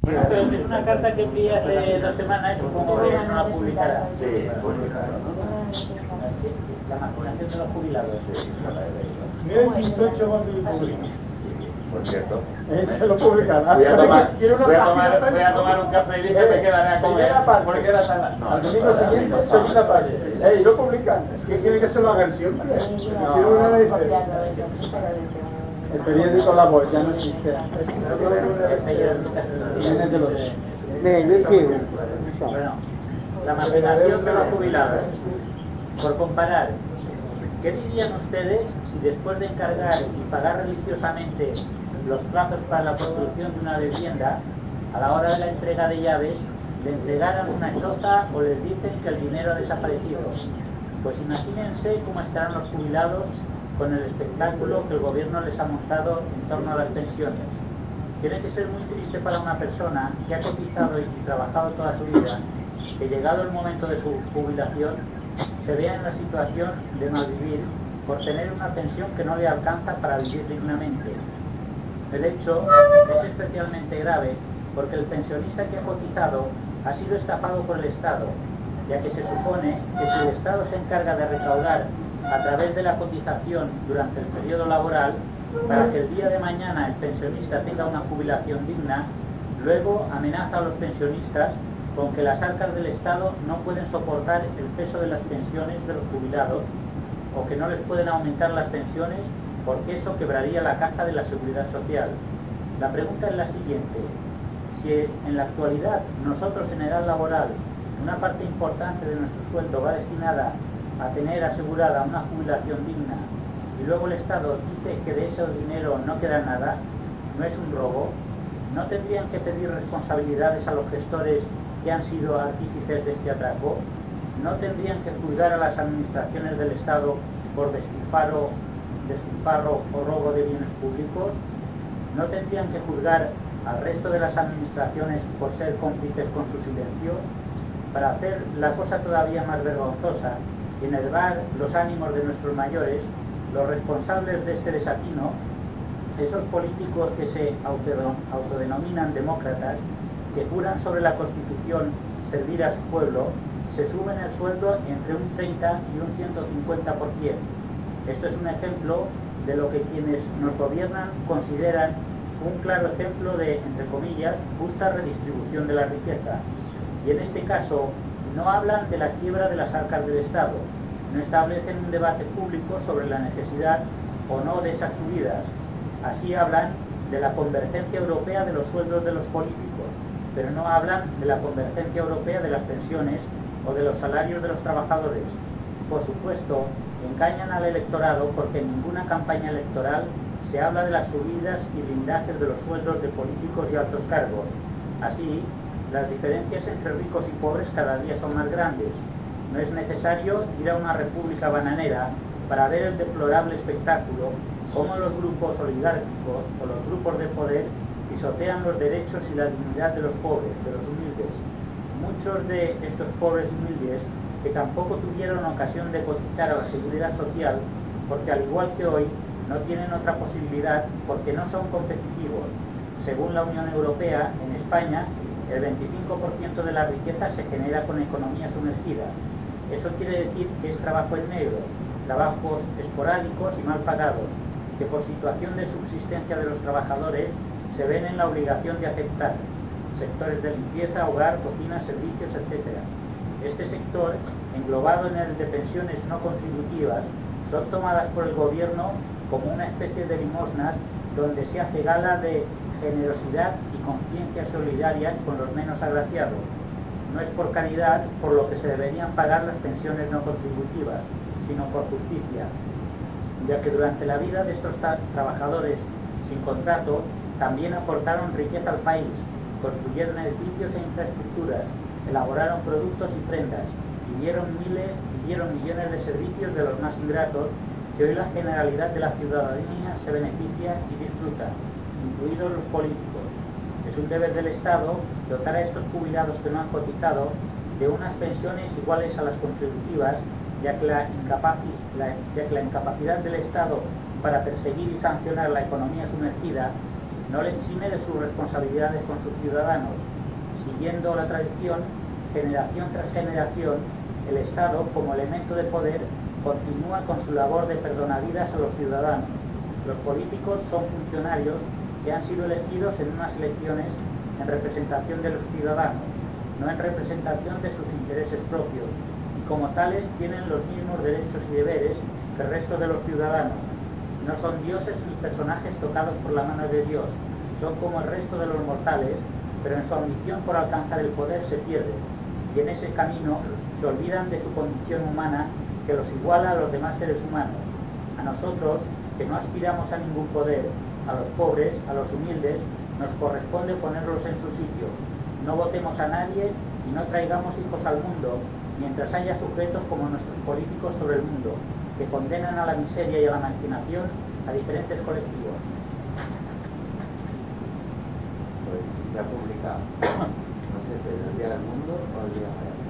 Pero es una carta que envié hace 2 semanas, supongo que no la publicará. Sí, La marginación de los jubilados. Mira el bizcocho cuando lo publica. por cierto. Se lo publicará. Voy a tomar un café y dije me quedaré a comer. Porque era tan... Al domingo siguiente, segunda parte. Y lo publican. ¿Qué quiere que se lo hagan siempre? Quiero una diferencia. El periódico La Voz ya no existe. Viene de los... Bueno, la marginación de los jubilados. Por comparar, ¿qué dirían ustedes si después de encargar y pagar religiosamente los plazos para la construcción de una vivienda, a la hora de la entrega de llaves, le entregaran una choza o les dicen que el dinero ha desaparecido? Pues imagínense cómo estarán los jubilados con el espectáculo que el gobierno les ha montado en torno a las pensiones. Tiene que ser muy triste para una persona que ha cotizado y trabajado toda su vida, que llegado el momento de su jubilación, se vea en la situación de malvivir por tener una pensión que no le alcanza para vivir dignamente. El hecho es especialmente grave porque el pensionista que ha cotizado ha sido estafado por el Estado, ya que se supone que si el Estado se encarga de recaudar a través de la cotización durante el periodo laboral, para que el día de mañana el pensionista tenga una jubilación digna, luego amenaza a los pensionistas con que las arcas del Estado no pueden soportar el peso de las pensiones de los jubilados o que no les pueden aumentar las pensiones porque eso quebraría la caja de la Seguridad Social. La pregunta es la siguiente: si en la actualidad nosotros en edad laboral una parte importante de nuestro sueldo va destinada a tener asegurada una jubilación digna y luego el Estado dice que de ese dinero no queda nada, ¿no es un robo? ¿No tendrían que pedir responsabilidades a los gestores que han sido artífices de este atraco? ¿No tendrían que juzgar a las administraciones del Estado por despilfarro o robo de bienes públicos? ¿No tendrían que juzgar al resto de las administraciones por ser cómplices con su silencio? Para hacer la cosa todavía más vergonzosa y enervar los ánimos de nuestros mayores, los responsables de este desatino, esos políticos que se autodenominan demócratas, que juran sobre la Constitución servir a su pueblo, se suben el sueldo entre un 30 y un 150%. Esto es un ejemplo de lo que quienes nos gobiernan consideran un claro ejemplo de, entre comillas, justa redistribución de la riqueza. Y en este caso no hablan de la quiebra de las arcas del Estado, no establecen un debate público sobre la necesidad o no de esas subidas. Así hablan de la convergencia europea de los sueldos de los políticos, pero no hablan de la convergencia europea de las pensiones o de los salarios de los trabajadores. Por supuesto, engañan al electorado porque en ninguna campaña electoral se habla de las subidas y blindajes de los sueldos de políticos y altos cargos. Así, las diferencias entre ricos y pobres cada día son más grandes. No es necesario ir a una república bananera para ver el deplorable espectáculo cómo los grupos oligárquicos o los grupos de poder pisotean los derechos y la dignidad de los pobres, de los humildes. Muchos de estos pobres humildes que tampoco tuvieron ocasión de cotizar a la Seguridad Social porque al igual que hoy no tienen otra posibilidad porque no son competitivos. Según la Unión Europea, en España el 25% de la riqueza se genera con economía sumergida. Eso quiere decir que es trabajo en negro, trabajos esporádicos y mal pagados, que por situación de subsistencia de los trabajadores se ven en la obligación de aceptar. Sectores de limpieza, hogar, cocina, servicios, etc. Este sector, englobado en el de pensiones no contributivas, son tomadas por el gobierno como una especie de limosnas donde se hace gala de generosidad y conciencia solidaria con los menos agraciados. No es por caridad por lo que se deberían pagar las pensiones no contributivas, sino por justicia, ya que durante la vida de estos trabajadores sin contrato también aportaron riqueza al país, construyeron edificios e infraestructuras, elaboraron productos y prendas, y dieron millones de servicios de los más ingratos que hoy la generalidad de la ciudadanía se beneficia y disfruta, incluidos los políticos. Es un deber del Estado dotar a estos jubilados que no han cotizado de unas pensiones iguales a las contributivas, ya que la incapacidad del Estado para perseguir y sancionar la economía sumergida no le exime de sus responsabilidades con sus ciudadanos. Siguiendo la tradición, generación tras generación, el Estado, como elemento de poder, continúa con su labor de perdonavidas a los ciudadanos. Los políticos son funcionarios que han sido elegidos en unas elecciones en representación de los ciudadanos, no en representación de sus intereses propios, y como tales tienen los mismos derechos y deberes que el resto de los ciudadanos. No son dioses ni personajes tocados por la mano de Dios, son como el resto de los mortales, pero en su ambición por alcanzar el poder se pierden, y en ese camino se olvidan de su condición humana que los iguala a los demás seres humanos. A nosotros, que no aspiramos a ningún poder, a los pobres, a los humildes, nos corresponde ponerlos en su sitio. No votemos a nadie y no traigamos hijos al mundo, mientras haya sujetos como nuestros políticos sobre el mundo, que condenan a la miseria y a la marginación a diferentes colectivos. Pues se ha publicado, no sé si el Día del Mundo o el Día de la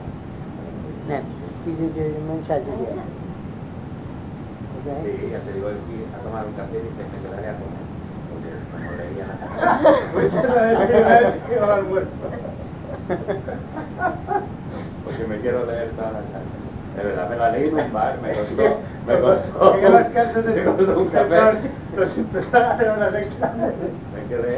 Sí, ya te digo, ir a tomar un café y me quedaré a comer, porque como leía la casa. Pues ya sabes que al muerto. Porque me quiero leer todas las cartas. De verdad, me la leí en un bar, me costó Porque las cartas me costó un café. Los empezaron a hacer unas extras. Me quedé.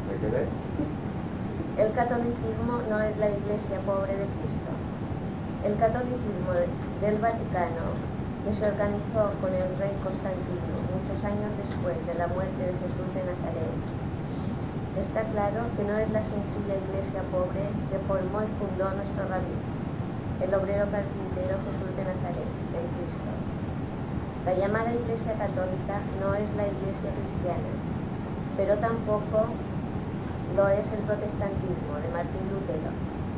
El catolicismo no es la Iglesia pobre de Cristo. El catolicismo del Vaticano, que se organizó con el rey Constantino muchos años después de la muerte de Jesús de Nazaret, está claro que no es la sencilla Iglesia pobre que formó y fundó nuestro rabí, el obrero carpintero Jesús de Nazaret, el Cristo. La llamada Iglesia católica no es la Iglesia cristiana, pero tampoco lo es el protestantismo de Martín Lutero,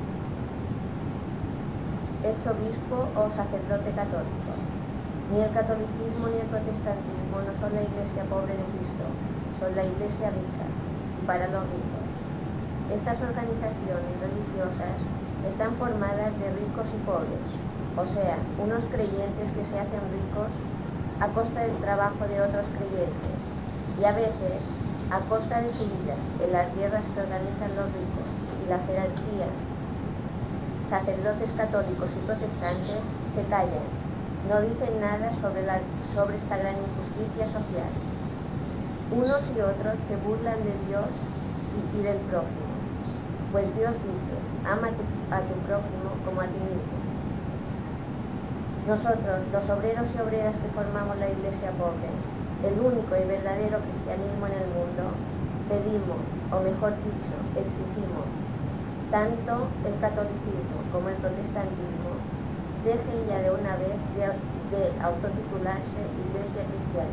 hecho obispo o sacerdote católico. Ni el catolicismo ni el protestantismo no son la Iglesia pobre de Cristo, son la Iglesia rica y para los ricos. Estas organizaciones religiosas están formadas de ricos y pobres, o sea, unos creyentes que se hacen ricos a costa del trabajo de otros creyentes y a veces a costa de su vida en las guerras que organizan los ricos y la jerarquía. Sacerdotes católicos y protestantes se callan, no dicen nada sobre esta gran injusticia social. Unos y otros se burlan de Dios y del prójimo, pues Dios dice, ama a tu prójimo como a ti mismo. Nosotros, los obreros y obreras que formamos la Iglesia pobre, el único y verdadero cristianismo en el mundo, pedimos, o mejor dicho, exigimos, tanto el catolicismo como el protestantismo dejen ya de una vez de autotitularse Iglesia cristiana,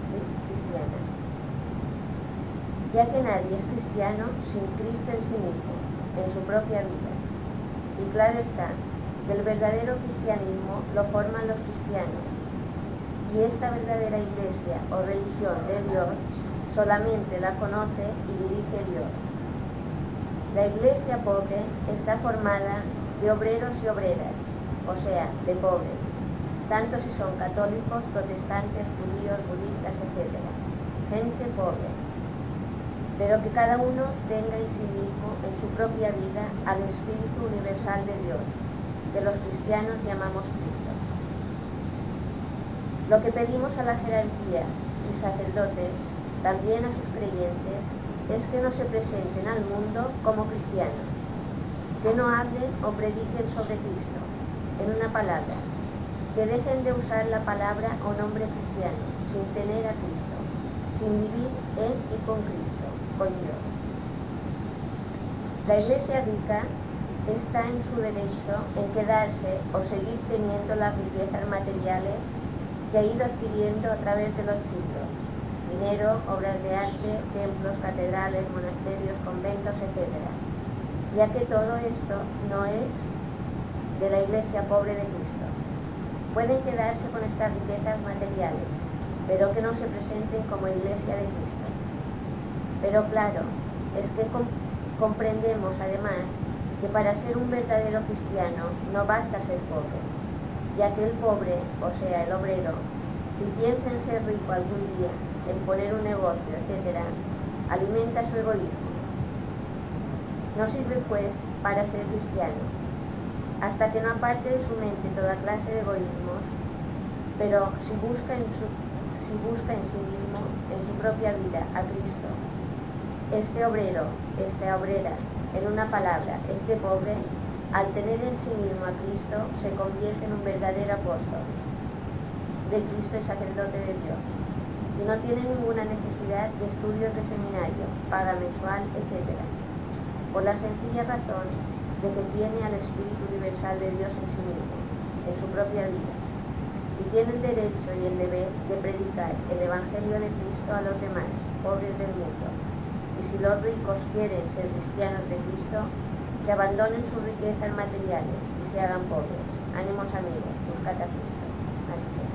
ya que nadie es cristiano sin Cristo en sí mismo, en su propia vida. Y claro está, que el verdadero cristianismo lo forman los cristianos, y esta verdadera Iglesia o religión de Dios solamente la conoce y dirige Dios. La Iglesia pobre está formada de obreros y obreras, o sea, de pobres, tanto si son católicos, protestantes, judíos, budistas, etc. Gente pobre, pero que cada uno tenga en sí mismo, en su propia vida, al Espíritu universal de Dios, que los cristianos llamamos Cristo. Lo que pedimos a la jerarquía y sacerdotes, también a sus creyentes, es que no se presenten al mundo como cristianos, que no hablen o prediquen sobre Cristo, en una palabra, que dejen de usar la palabra o nombre cristiano, sin tener a Cristo, sin vivir en y con Cristo, con Dios. La Iglesia rica está en su derecho en quedarse o seguir teniendo las riquezas materiales que ha ido adquiriendo a través de los siglos: dinero, obras de arte, templos, catedrales, monasterios, conventos, etc. Ya que todo esto no es de la Iglesia pobre de Cristo. Pueden quedarse con estas riquezas materiales, pero que no se presenten como Iglesia de Cristo. Pero claro, es que comprendemos además que para ser un verdadero cristiano no basta ser pobre, ya que el pobre, o sea, el obrero, si piensa en ser rico algún día, en poner un negocio, etc., alimenta su egoísmo. No sirve, pues, para ser cristiano, hasta que no aparte de su mente toda clase de egoísmos, pero si busca en sí mismo, en su propia vida, a Cristo, este obrero, esta obrera, en una palabra, este pobre, al tener en sí mismo a Cristo, se convierte en un verdadero apóstol de Cristo y sacerdote de Dios, y no tiene ninguna necesidad de estudios de seminario, paga mensual, etc., por la sencilla razón de que tiene al Espíritu universal de Dios en sí mismo, en su propia vida, y tiene el derecho y el deber de predicar el Evangelio de Cristo a los demás, pobres del mundo. Y si los ricos quieren ser cristianos de Cristo, que abandonen sus riquezas materiales y se hagan pobres. Ánimos amigos, buscad a Cristo. Así sea.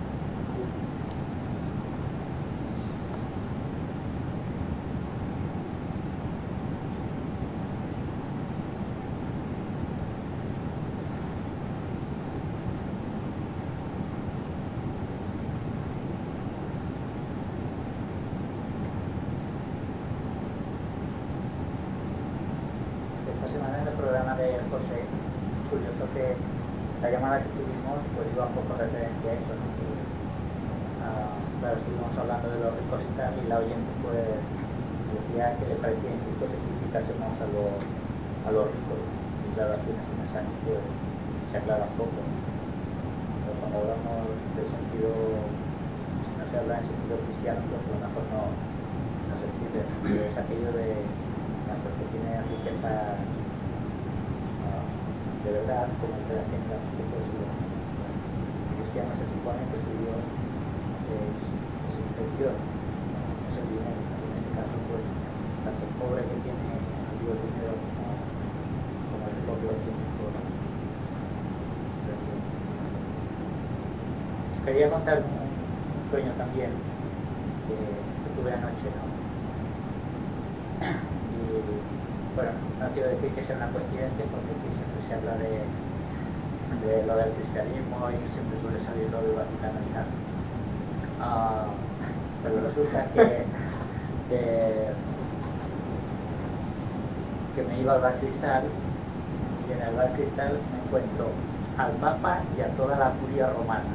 José, curioso que la llamada que tuvimos pues iba un poco referencia a eso, ¿no? Claro, estuvimos hablando de los ricos y tal, y la oyente pues decía que le parecía injusto que criticásemos a los ricos, y claro, aquí en este mensaje pues se aclara un poco. Pero cuando hablamos del sentido, si no se habla en sentido cristiano, pues a lo mejor no se entiende, es aquello de tanto que tiene riqueza de verdad, como el de las tiendas que posee. El cristiano se supone que su Dios es interior, no es el dinero. En este caso, pues, tanto el pobre que tiene el dinero como el rico que lo tiene, pues, quería contar un sueño también que tuve anoche, ¿no? Y bueno, no quiero decir que sea una coincidencia, porque aquí siempre se habla de lo del cristianismo y siempre suele salir lo del Vaticano y tal. Pero resulta que me iba al Bar Cristal, y en el Bar Cristal me encuentro al Papa y a toda la curia romana.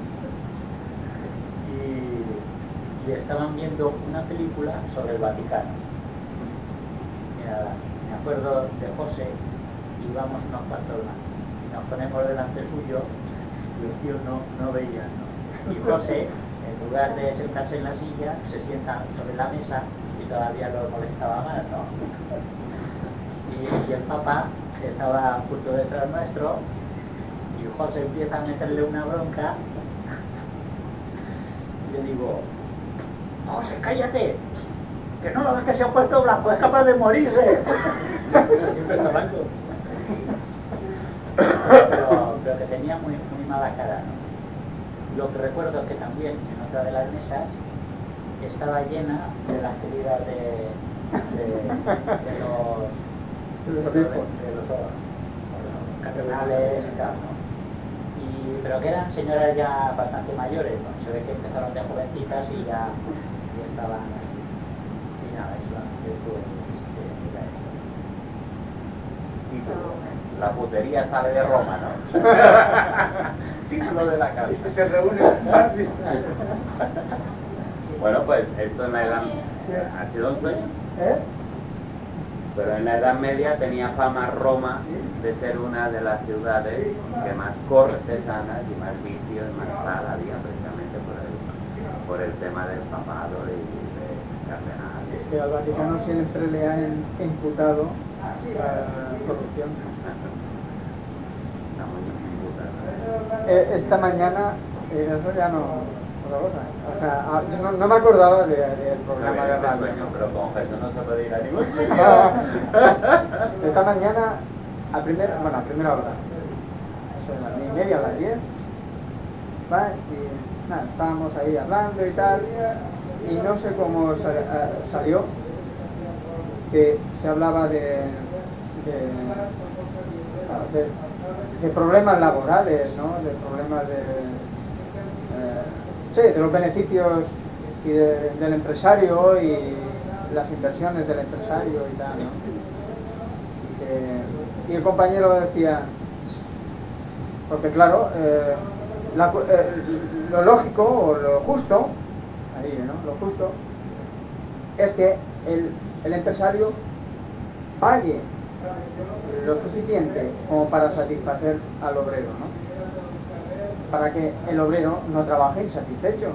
Y estaban viendo una película sobre el Vaticano. Me acuerdo de José, y íbamos unos cuantos más, y nos ponemos delante suyo, y el tío no veía, ¿no? Y José, en lugar de sentarse en la silla, se sienta sobre la mesa, y todavía lo molestaba más, ¿no? Y el Papa estaba justo detrás nuestro, y José empieza a meterle una bronca, y le digo: José, cállate, que no lo ves que se ha puesto blanco, es capaz de morirse. Siempre está blanco. Pero que tenía muy mala cara, ¿no? Lo que recuerdo es que también en otra de las mesas estaba llena de las queridas de los cardenales y tal, ¿no? Pero que eran señoras ya bastante mayores, ¿no? Se ve que empezaron de jovencitas y ya estaban así. Y nada, eso La putería sale de Roma, ¿no? Título de la casa. Se reúne. Bueno, pues esto en la edad... ¿Ha sido un sueño? ¿Eh? Pero en la Edad Media tenía fama Roma de ser una de las ciudades que más cortesanas y más vicios, más tal había, precisamente por el tema del papado y de cardenal. Es que al Vaticano siempre le han imputado corrupción. Está muy imputado. Esta mañana, eso ya no... Otra cosa. O sea, no me acordaba del programa de radio. Sueño, pero con Jesús no se puede ir a ningún sitio. Esta mañana, a primera hora, eso de las 9:30 a las 10, ¿vale? Y nada, estábamos ahí hablando y tal, y no sé cómo salió que se hablaba de problemas laborales, ¿no? De problemas de los beneficios del empresario y las inversiones del empresario y tal, ¿no? Y el compañero decía, porque claro, lo lógico o lo justo, ahí, ¿no? Lo justo es que el empresario pague lo suficiente como para satisfacer al obrero, ¿no? Para que el obrero no trabaje insatisfecho.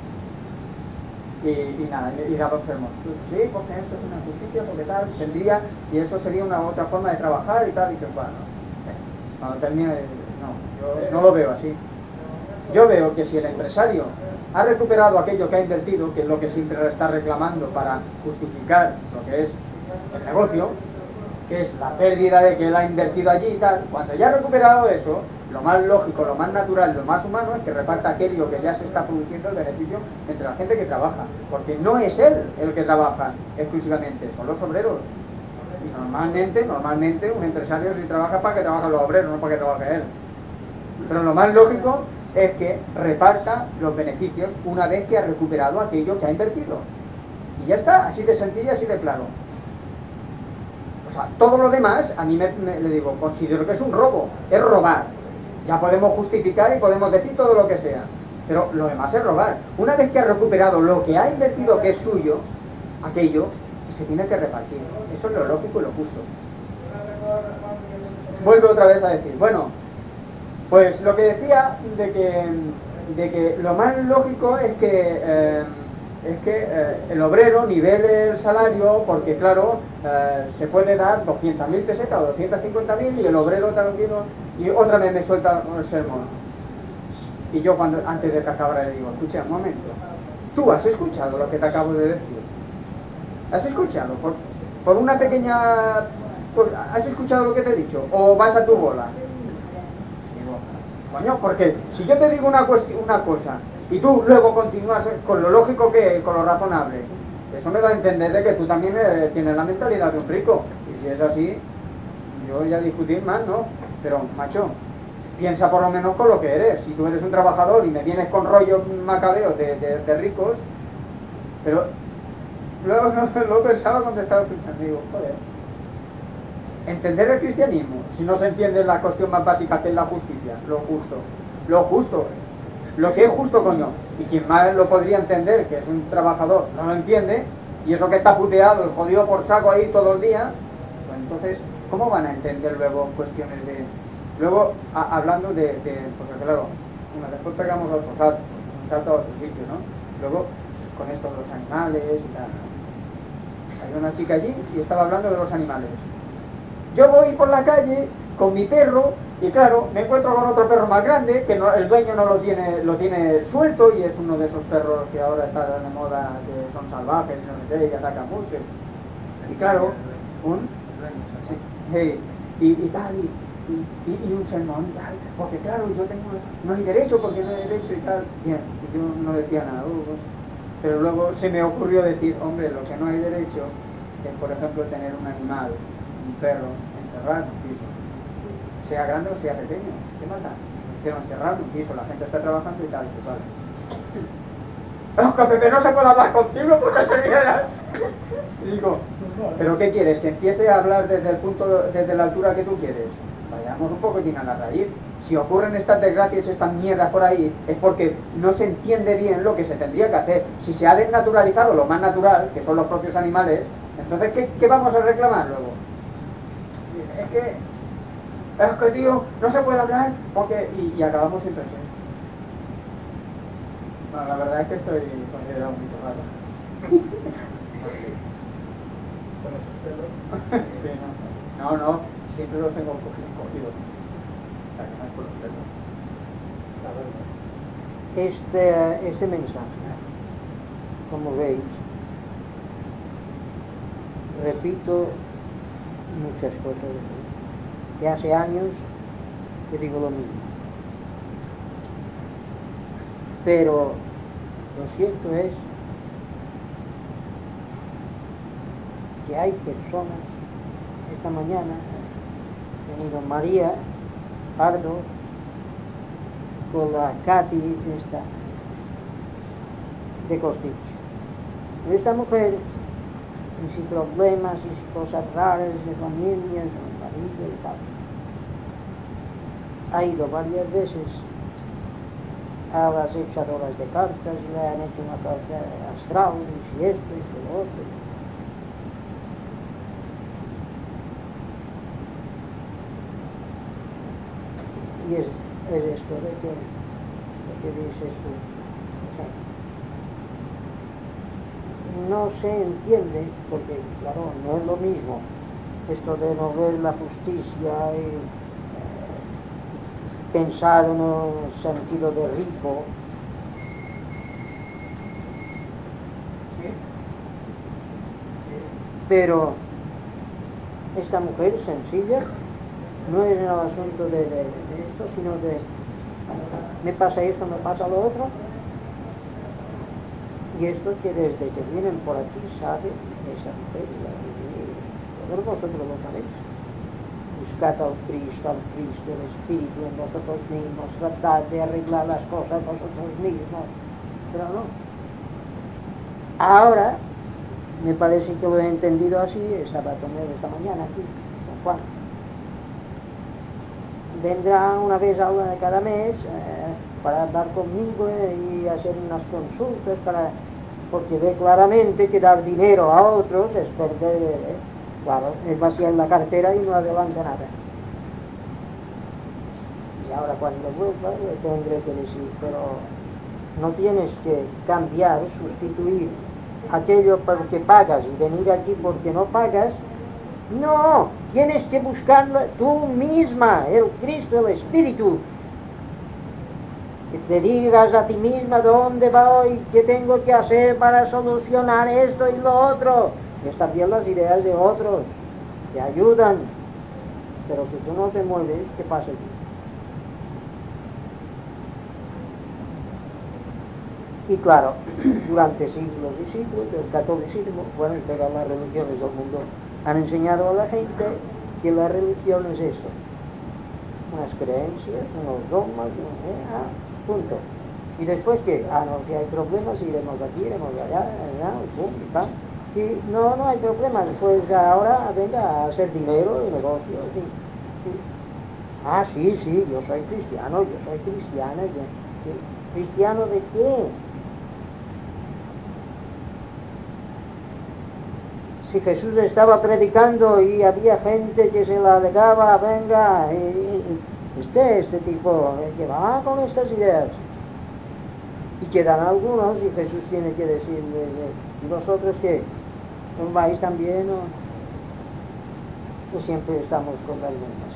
Y nada, y daba observamos, sí, porque esto es una justicia, porque tal, tendría, y eso sería una otra forma de trabajar y tal, y que bueno, cuando termine, no, yo no lo veo así. Yo veo que si el empresario ha recuperado aquello que ha invertido, que es lo que siempre está reclamando para justificar lo que es el negocio, que es la pérdida de que él ha invertido allí y tal, cuando ya ha recuperado eso, lo más lógico, lo más natural, lo más humano es que reparta aquello que ya se está produciendo el beneficio entre la gente que trabaja, porque no es él el que trabaja exclusivamente, son los obreros. Y normalmente un empresario sí trabaja para que trabajen los obreros, no para que trabaje él. Pero lo más lógico es que reparta los beneficios una vez que ha recuperado aquello que ha invertido. Y ya está, así de sencillo, así de claro. O sea, todo lo demás, a mí le digo, considero que es un robo, es robar. Ya podemos justificar y podemos decir todo lo que sea, pero lo demás es robar. Una vez que ha recuperado lo que ha invertido que es suyo, aquello se tiene que repartir. Eso es lo lógico y lo justo. Vuelvo otra vez a decir, bueno, pues lo que decía de que lo más lógico es que el obrero nivele el salario, porque claro, se puede dar 200.000 pesetas o 250.000 y el obrero te lo quiero, y otra vez me suelta el sermón. Y yo antes de que acabara le digo, escucha, un momento, ¿tú has escuchado lo que te acabo de decir? ¿Has escuchado? Por una pequeña... ¿Has escuchado lo que te he dicho? ¿O vas a tu bola? Digo, coño, porque si yo te digo una cosa y tú luego continúas con lo lógico que con lo razonable, eso me da a entender de que tú también tienes la mentalidad de un rico. Y si es así, yo ya discutir más, ¿no? Pero, macho, piensa por lo menos con lo que eres. Si tú eres un trabajador y me vienes con rollos macabeos de ricos, pero luego lo pensaba cuando estaba escuchando, digo, joder, entender el cristianismo, si no se entiende la cuestión más básica que es la justicia, lo justo, lo que es justo, coño, y quien más lo podría entender, que es un trabajador, no lo entiende, y eso que está puteado, jodido por saco ahí todo el día, pues entonces, ¿cómo van a entender luego cuestiones de... Luego, hablando de porque claro, después pegamos un salto a otro sitio, ¿no? Luego, con esto de los animales y tal, ¿no? Hay una chica allí y estaba hablando de los animales. Yo voy por la calle con mi perro y claro, me encuentro con otro perro más grande que el dueño no lo tiene suelto y es uno de esos perros que ahora están de moda, que son salvajes y atacan mucho. Y claro, y tal, y un sermón, porque claro, yo no hay derecho, porque no hay derecho y tal. Bien, y yo no decía nada, pero luego se me ocurrió decir, hombre, lo que no hay derecho es, por ejemplo, tener un animal, un perro, encerrado en un piso, sea grande o sea pequeño, ¿qué mata? Pero encerrado en un piso, la gente está trabajando y tal, pues vale. Pepe, no se puede hablar contigo porque sería... Y digo, ¿pero qué quieres? ¿Que empiece a hablar desde la altura que tú quieres? Vayamos un poquitín a la raíz. Si ocurren estas desgracias, estas mierdas por ahí, es porque no se entiende bien lo que se tendría que hacer. Si se ha desnaturalizado lo más natural, que son los propios animales, entonces, ¿qué vamos a reclamar luego? Es que tío, no se puede hablar porque... Y acabamos sin presión. Bueno, la verdad es que estoy considerado un bicho raro. Sí, no, siempre lo tengo cogido. O sea, que no es por los pelos. Este mensaje, como veis, repito muchas cosas que hace años que digo lo mismo, pero lo cierto es que hay personas. Esta mañana ha venido María Pardo con la Katy esta de Costich. Esta mujer y si problemas y si cosas raras de familia, su marido y tal. Ha ido varias veces a las echadoras de cartas y le han hecho una carta astral y si esto y si lo otro. Y es esto de que dices tú. O sea, no se entiende, porque claro, no es lo mismo esto de no ver la justicia y pensar en un sentido de rico. Pero esta mujer sencilla no es el asunto de esto, sino de me pasa esto, me pasa lo otro. Y esto que desde que vienen por aquí sabe esa mujer, y todos vosotros lo sabéis. Buscad al Cristo, el Espíritu en vosotros mismos, tratad de arreglar las cosas vosotros mismos, pero no. Ahora, me parece que lo he entendido así, estaba tomando esta mañana aquí, con Juan. Vendrá una vez cada mes para hablar conmigo y hacer unas consultas, porque ve claramente que dar dinero a otros es perder, claro, es vaciar la cartera y no adelanta nada. Y ahora cuando vuelva le tendré que decir, pero no tienes que cambiar, sustituir aquello porque pagas y venir aquí porque no pagas. No, tienes que buscarlo tú misma, el Cristo, el Espíritu. Que te digas a ti misma dónde voy, qué tengo que hacer para solucionar esto y lo otro. Y están bien las ideas de otros, te ayudan. Pero si tú no te mueves, ¿qué pasa aquí? Y claro, durante siglos y siglos, el catolicismo, bueno, y todas las religiones del mundo, han enseñado a la gente que la religión es esto. Unas creencias, unos dogmas, punto. ¿Y después qué? No, si hay problemas, iremos aquí, iremos allá, pum, y tal. Y no hay problemas, pues ahora venga a hacer dinero y negocios. Sí, yo soy cristiana. ¿Cristiano de qué? Si Jesús estaba predicando y había gente que se la alegaba, venga, este tipo que va con estas ideas. Y quedan algunos y Jesús tiene que decirles, ¿y vosotros qué? ¿No vais también o siempre estamos con las mismas?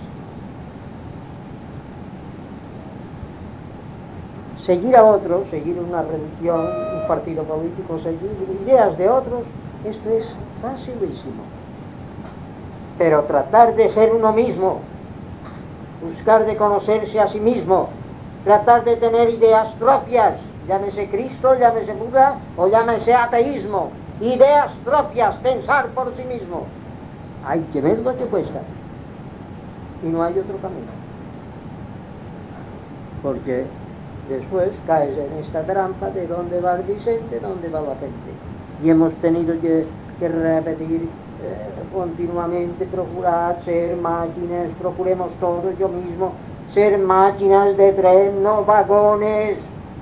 Seguir a otros, seguir una religión, un partido político, seguir ideas de otros, esto es facilísimo. Pero tratar de ser uno mismo, buscar de conocerse a sí mismo, tratar de tener ideas propias, llámese Cristo, llámese Buda o llámese ateísmo, ideas propias, pensar por sí mismo. Hay que ver lo que cuesta. Y no hay otro camino. Porque después caes en esta trampa de dónde va el Vicente, dónde va la gente. Y hemos tenido que repetir continuamente, procurar ser máquinas, procuremos todos, yo mismo, ser máquinas de tren, no vagones.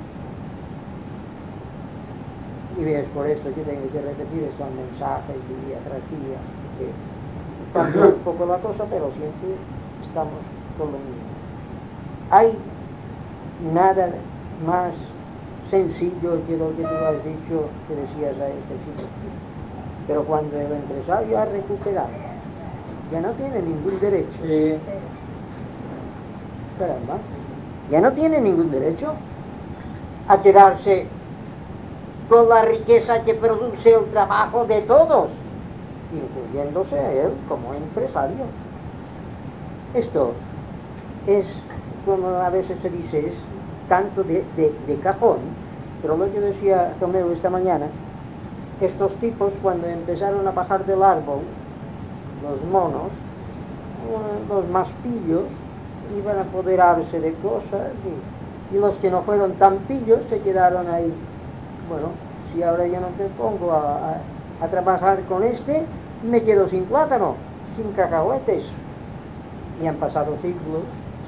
Y ves, por esto que tengo que repetir estos mensajes día tras día, que cambia un poco la cosa, pero siempre estamos con lo mismo. Hay nada más sencillo que lo que tú has dicho, que decías a este chico. Pero cuando el empresario ha recuperado, ya no tiene ningún derecho. Caramba, ya no tiene ningún derecho a quedarse con la riqueza que produce el trabajo de todos, incluyéndose a él como empresario. Esto es, como a veces se dice, es tanto de cajón, pero lo que decía Tomeo esta mañana, estos tipos cuando empezaron a bajar del árbol, los monos, los más pillos, iban a apoderarse de cosas y los que no fueron tan pillos se quedaron ahí. Bueno, si ahora yo no te pongo a trabajar con este, me quedo sin plátano, sin cacahuetes. Y han pasado siglos,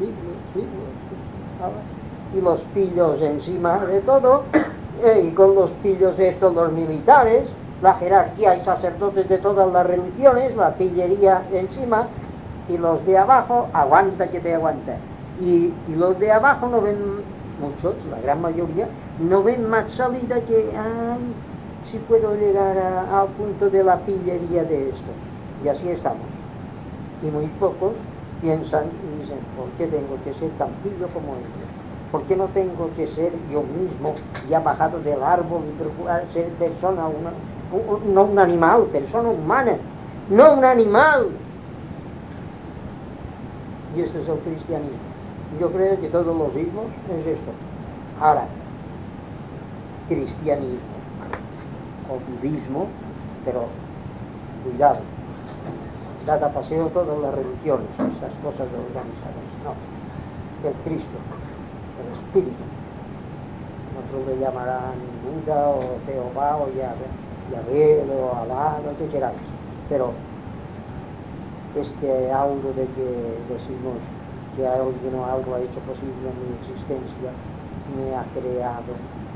y los pillos encima de todo, y con los pillos estos los militares, la jerarquía y sacerdotes de todas las religiones, la pillería encima, y los de abajo, aguanta que te aguanta. Y los de abajo no ven, muchos, la gran mayoría, no ven más salida que, ay, si puedo llegar al punto de la pillería de estos. Y así estamos. Y muy pocos piensan y dicen, ¿por qué tengo que ser tan pillo como ellos? ¿Por qué no tengo que ser yo mismo ya bajado del árbol y procurar ser persona, no un animal, persona humana, no un animal? Y esto es el cristianismo. Yo creo que todos los ismos es esto. Ahora, cristianismo o budismo, pero cuidado, dad a paseo todas las religiones, estas cosas organizadas. No, el Cristo, el Espíritu. Otros le llamarán Buda o Jehová o Yahvé o Alá, lo que queráis. Pero algo de que decimos que algo ha hecho posible en mi existencia, me ha creado.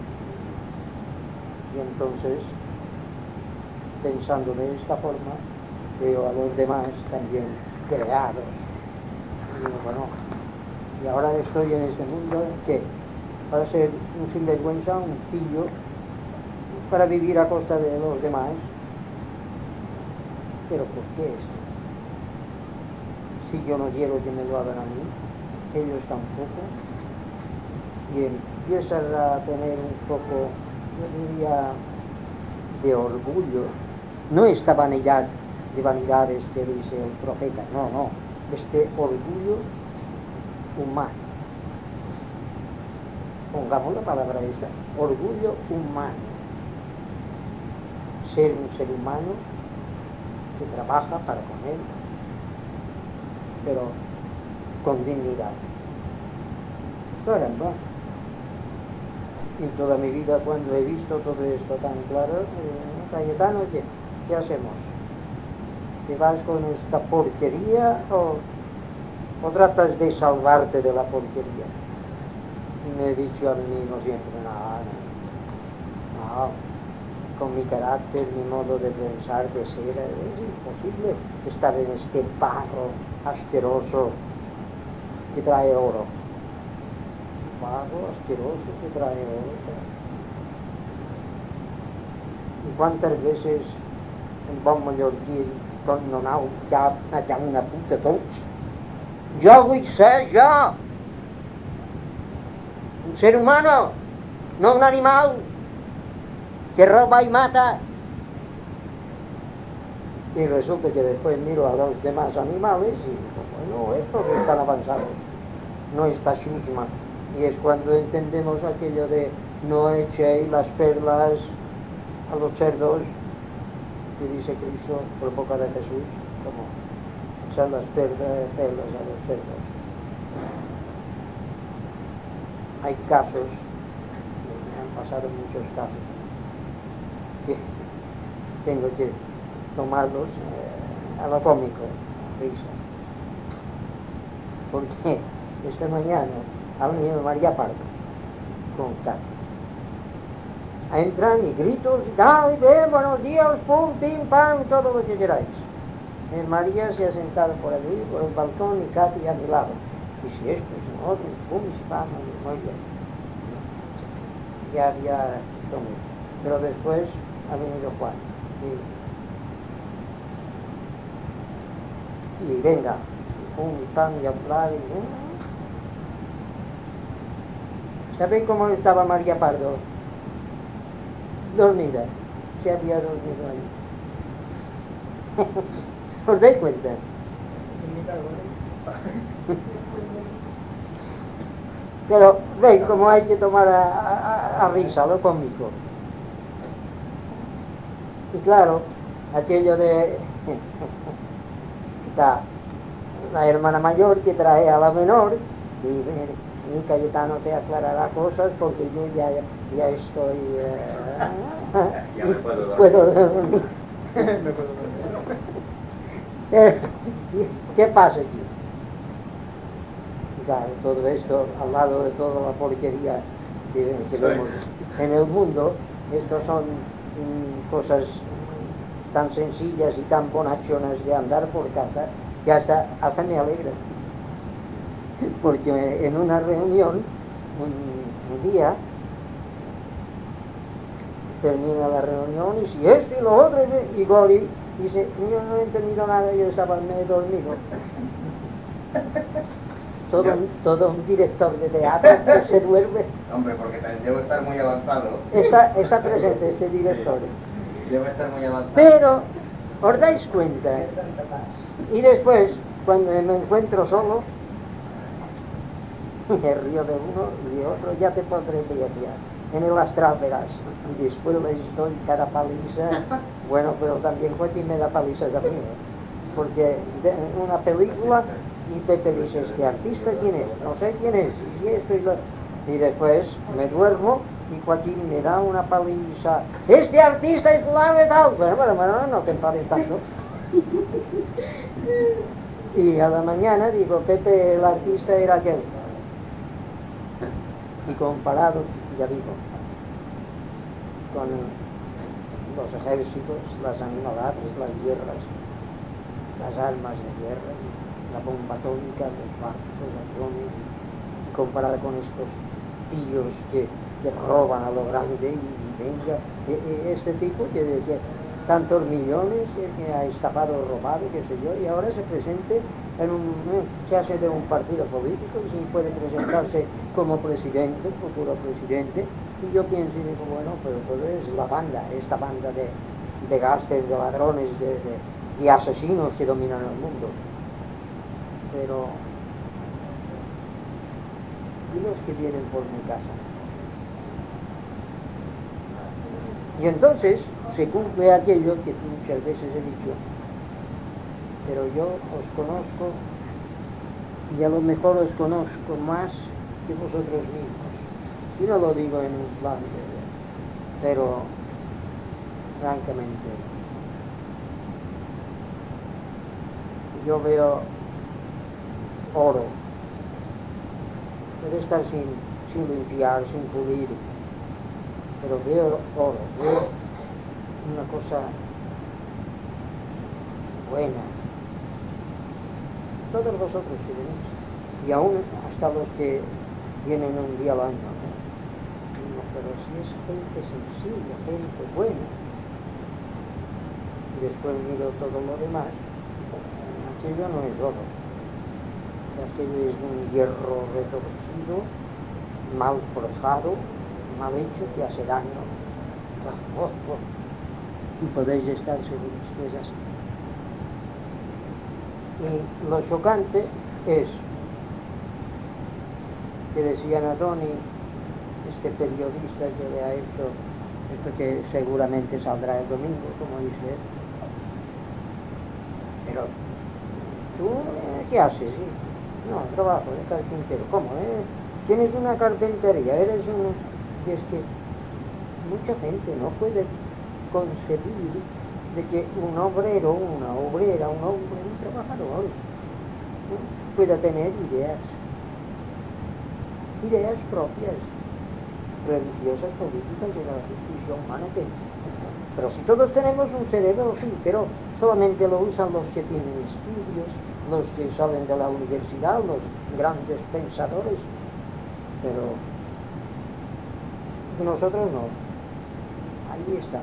Y entonces, pensando de esta forma, veo a los demás también creados. Y digo, bueno, y ahora estoy en este mundo, ¿qué? Para ser un sinvergüenza, un pillo, para vivir a costa de los demás. ¿Pero por qué esto? Si yo no quiero que me lo hagan a mí, ellos tampoco. Y empiezas a tener un poco, yo diría, de orgullo. No esta vanidad de vanidades que dice el profeta, no, este orgullo humano. Pongamos la palabra esta, orgullo humano. Ser un ser humano que trabaja para comer, pero con dignidad. Caramba. Y toda mi vida, cuando he visto todo esto tan claro, Cayetano, ¿qué hacemos? ¿Te vas con esta porquería o tratas de salvarte de la porquería? Y me he dicho a mí mismo siempre, no, con mi carácter, mi modo de pensar, de ser, es imposible estar en este barro asqueroso que trae oro. Barro asqueroso que trae oro. I quantes veces en bon mallorquí no anau ja una puta tots. Jo vull ser jo, un ser humano, no un animal que roba y mata. Y resulta que después miro a los demás animales y digo, bueno, estos están avanzados, no está chusma. Y es cuando entendemos aquello de no echéis las perlas a los cerdos, que dice Cristo por boca de Jesús, como echar las perlas a los cerdos. Hay casos, me han pasado muchos casos, que tengo que tomarlos a lo cómico, a risa. Porque esta mañana ha venido María Pardo con Cati. Entran y gritos, ¡ay, ve, buenos días, pum, pim, pam, todo lo que queráis! María se ha sentado por allí, por el balcón, y Cati a mi lado. Y si esto, y si no otro, y pum, y si pam, muy bien. Ya había comido. Pero después ha venido Juan. Y venga, y pum, y pam, y hablar, y... ¿Saben cómo estaba María Pardo? Dormida. Se había dormido ahí. ¿Os dais cuenta? Pero ven cómo hay que tomar a risa lo cómico. Y claro, aquello de la hermana mayor que trae a la menor, y mi Cayetano te aclarará cosas porque yo ya estoy ya me puedo dormir. ¿Qué pasa aquí? Claro, todo esto, al lado de toda la porquería que vemos en el mundo, estos son cosas tan sencillas y tan bonachonas de andar por casa que hasta me alegra. Porque en una reunión, un día, termina la reunión y si esto y lo otro, y Gori dice, yo no he entendido nada, yo estaba medio dormido. Todo un director de teatro que se duerme. Hombre, porque debo estar muy avanzado. Está presente este director. Debo estar muy avanzado. Pero, ¿os dais cuenta? Y después, cuando me encuentro solo, me río de uno y de otro, ya te pondré pelear. En el astral verás. Y después les doy cada paliza. Bueno, pero también Joaquín me da palizas a mí. Porque una película y Pepe dice, ¿este artista quién es? No sé quién es. Y esto y lo... Y después me duermo y Joaquín me da una paliza. Este artista es fulano de tal. Bueno, no te enfades tanto. Y a la mañana digo, Pepe, el artista era aquel. Y comparado, ya digo, con los ejércitos, las animalades, las guerras, las armas de guerra, la bomba atómica, los barcos, los aviones, comparado con estos tíos que roban a lo grande y venga, este tipo que tantos millones que ha estafado, robado, qué sé yo, y ahora se presente se hace de un partido político y sí puede presentarse como presidente, futuro presidente, y yo pienso y digo, bueno, pero todo es la banda, esta banda de gastes, de ladrones, de asesinos que dominan el mundo. Pero y los que vienen por mi casa. Y entonces se cumple aquello que muchas veces he dicho, pero yo os conozco y a lo mejor os conozco más que vosotros mismos. Y no lo digo en un plan pero francamente yo veo oro. Puede estar sin limpiar, sin pulir, pero veo oro, veo una cosa buena. Todos vosotros que venís, y aún hasta los que vienen un día al año, ¿no? Pero si es gente sencilla, gente buena, y después miro todo lo demás, aquello no es oro, aquello es un hierro retorcido, mal forjado, mal hecho, que hace daño. Y podéis estar seguros que es así. Y lo chocante es que decía Nadoni, este periodista que le ha hecho esto que seguramente saldrá el domingo, como dice él. Pero, ¿tú qué haces? No, trabajo de carpintero. ¿Cómo? Tienes una carpintería, eres un... Y es que mucha gente no puede concebir de que un obrero, una obrera, un hombre, un trabajador, pueda tener ideas propias, religiosas, políticas, de la justicia humana. Pero si todos tenemos un cerebro, sí, pero solamente lo usan los que tienen estudios, los que salen de la universidad, los grandes pensadores, pero nosotros no. Ahí está.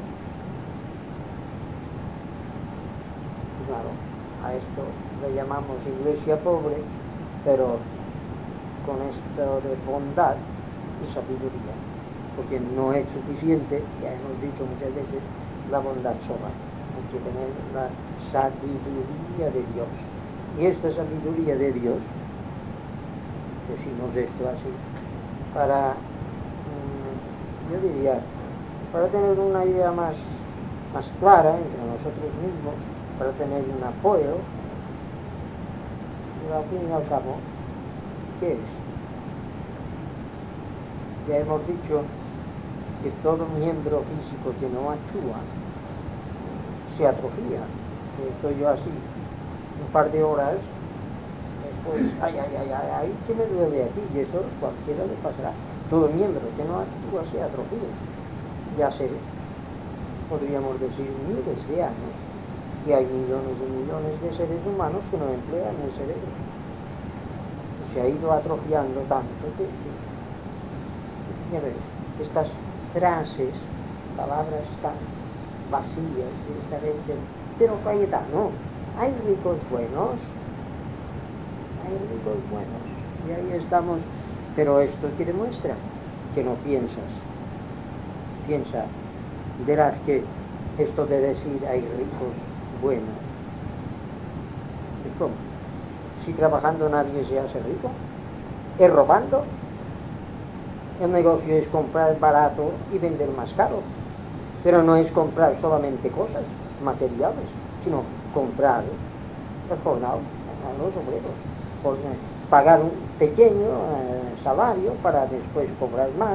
Claro, a esto le llamamos iglesia pobre, pero con esto de bondad y sabiduría, porque no es suficiente, ya hemos dicho muchas veces, la bondad sola. Hay que tener la sabiduría de Dios. Y esta sabiduría de Dios, decimos esto así, para, yo diría, para tener una idea más clara entre nosotros mismos, para tener un apoyo, pero al fin y al cabo, ¿qué es? Ya hemos dicho que todo miembro físico que no actúa se atrofía. Estoy yo así un par de horas, después, ay, que me duele aquí, y esto cualquiera le pasará. Todo miembro que no actúa se atrofía. Ya sé, podríamos decir miles de años, y hay millones y millones de seres humanos que no emplean el cerebro. Se ha ido atrofiando tanto que ya ves, estas frases, palabras tan vacías de esta gente, pero Cayetano, hay ricos buenos, y ahí estamos, pero esto que demuestra que no piensas, piensa, verás que esto de decir hay ricos buenos, ¿y cómo? Si trabajando nadie se hace rico, es robando. El negocio es comprar barato y vender más caro, pero no es comprar solamente cosas materiales, sino comprar el jornal a los obreros, pagar un pequeño salario para después cobrar más.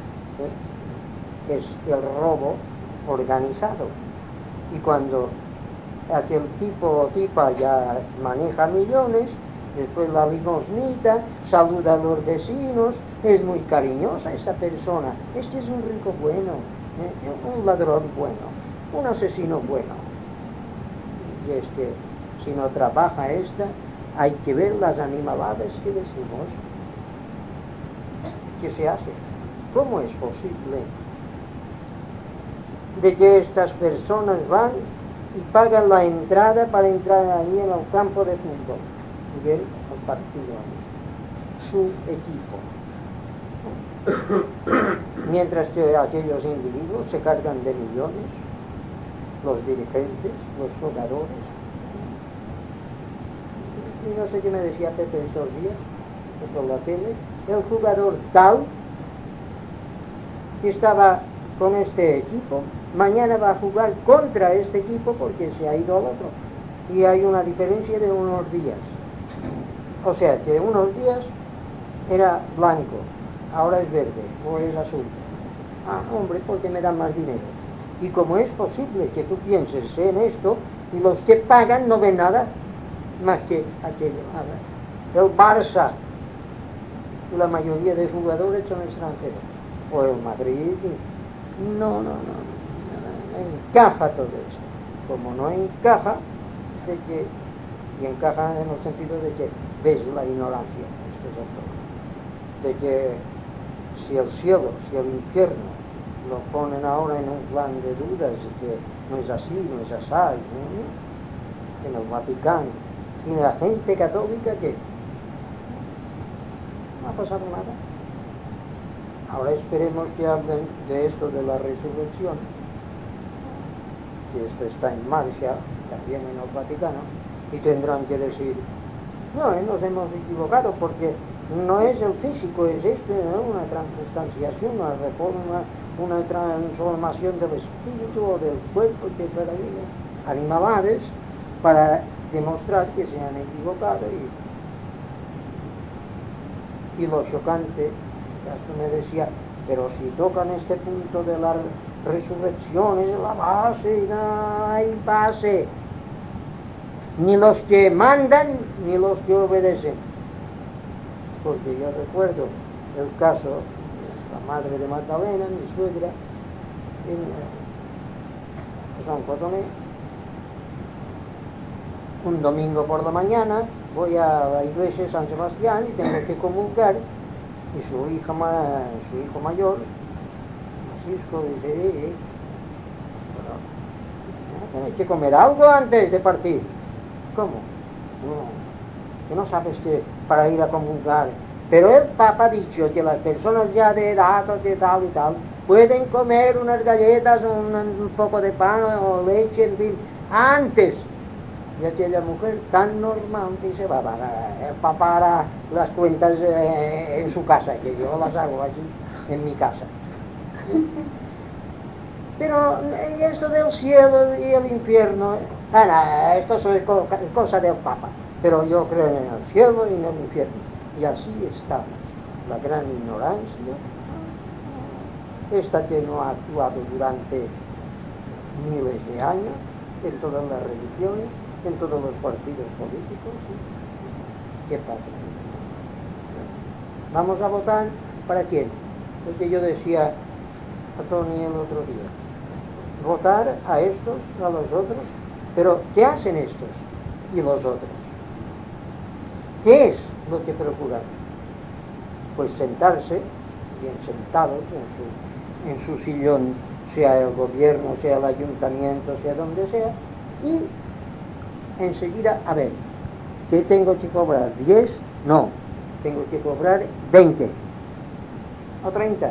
Es el robo organizado. Y cuando aquel tipo o tipa ya maneja millones, después la limosnita, saluda a los vecinos, es muy cariñosa esa persona. Este es un rico bueno, un ladrón bueno, un asesino bueno. Y es que si no trabaja esta, hay que ver las animaladas que decimos. ¿Qué se hace? ¿Cómo es posible de que estas personas van y pagan la entrada para entrar ahí en el campo de fútbol y ver el partido ahí, su equipo? Mientras que aquellos individuos se cargan de millones, los dirigentes, los jugadores. Y no sé qué me decía Pepe estos días, por la tele, el jugador tal que estaba con este equipo, mañana va a jugar contra este equipo porque se ha ido al otro. Y hay una diferencia de unos días. O sea, que unos días era blanco, ahora es verde o es azul. Ah, hombre, porque me dan más dinero. Y como es posible que tú pienses en esto y los que pagan no ven nada más que aquello. El Barça, la mayoría de jugadores son extranjeros. O el Madrid. No encaja todo esto. Como no encaja, y encaja en el sentido de que ves la ignorancia, esto es el problema, de que si el cielo, si el infierno lo ponen ahora en un plan de dudas y que no es así, no es así, ¿no? En el Vaticano, y la gente católica que no ha pasado nada. Ahora esperemos que hablen de esto de la resurrección, que esto está en marcha también en el Vaticano, y tendrán que decir, no, nos hemos equivocado porque no es el físico, es esto, ¿no? Una transustanciación, una reforma, una transformación del espíritu o del cuerpo, que para animales, para demostrar que se han equivocado. Y lo chocante, esto me decía, pero si tocan este punto de la resurrección, es la base, no hay base. Ni los que mandan, ni los que obedecen. Porque yo recuerdo el caso de la madre de Magdalena, mi suegra, en San Cotoné. Un domingo por la mañana voy a la iglesia de San Sebastián y tengo que comulgar, y su hijo mayor, Francisco, dice, tenéis que comer algo antes de partir. ¿Cómo? No, que no sabes que para ir a comulgar. Pero el Papa ha dicho que las personas ya de edad o de tal y tal pueden comer unas galletas, un poco de pan o leche, en fin, antes. Y aquella mujer tan normal dice, va, el Papa hará las cuentas en su casa, que yo las hago aquí en mi casa. Pero esto del cielo y el infierno, esto es cosa del Papa, pero yo creo en el cielo y en el infierno. Y así estamos, la gran ignorancia, esta que no ha actuado durante miles de años, en todas las religiones, en todos los partidos políticos. ¿Qué pasa? Vamos a votar ¿para quién? Lo que yo decía a Tony el otro día. Votar a estos, a los otros. Pero, ¿qué hacen estos y los otros? ¿Qué es lo que procuran? Pues sentarse, bien sentados en su sillón, sea el gobierno, sea el ayuntamiento, sea donde sea, y enseguida, a ver, ¿qué tengo que cobrar? ¿10? No, tengo que cobrar 20 o 30.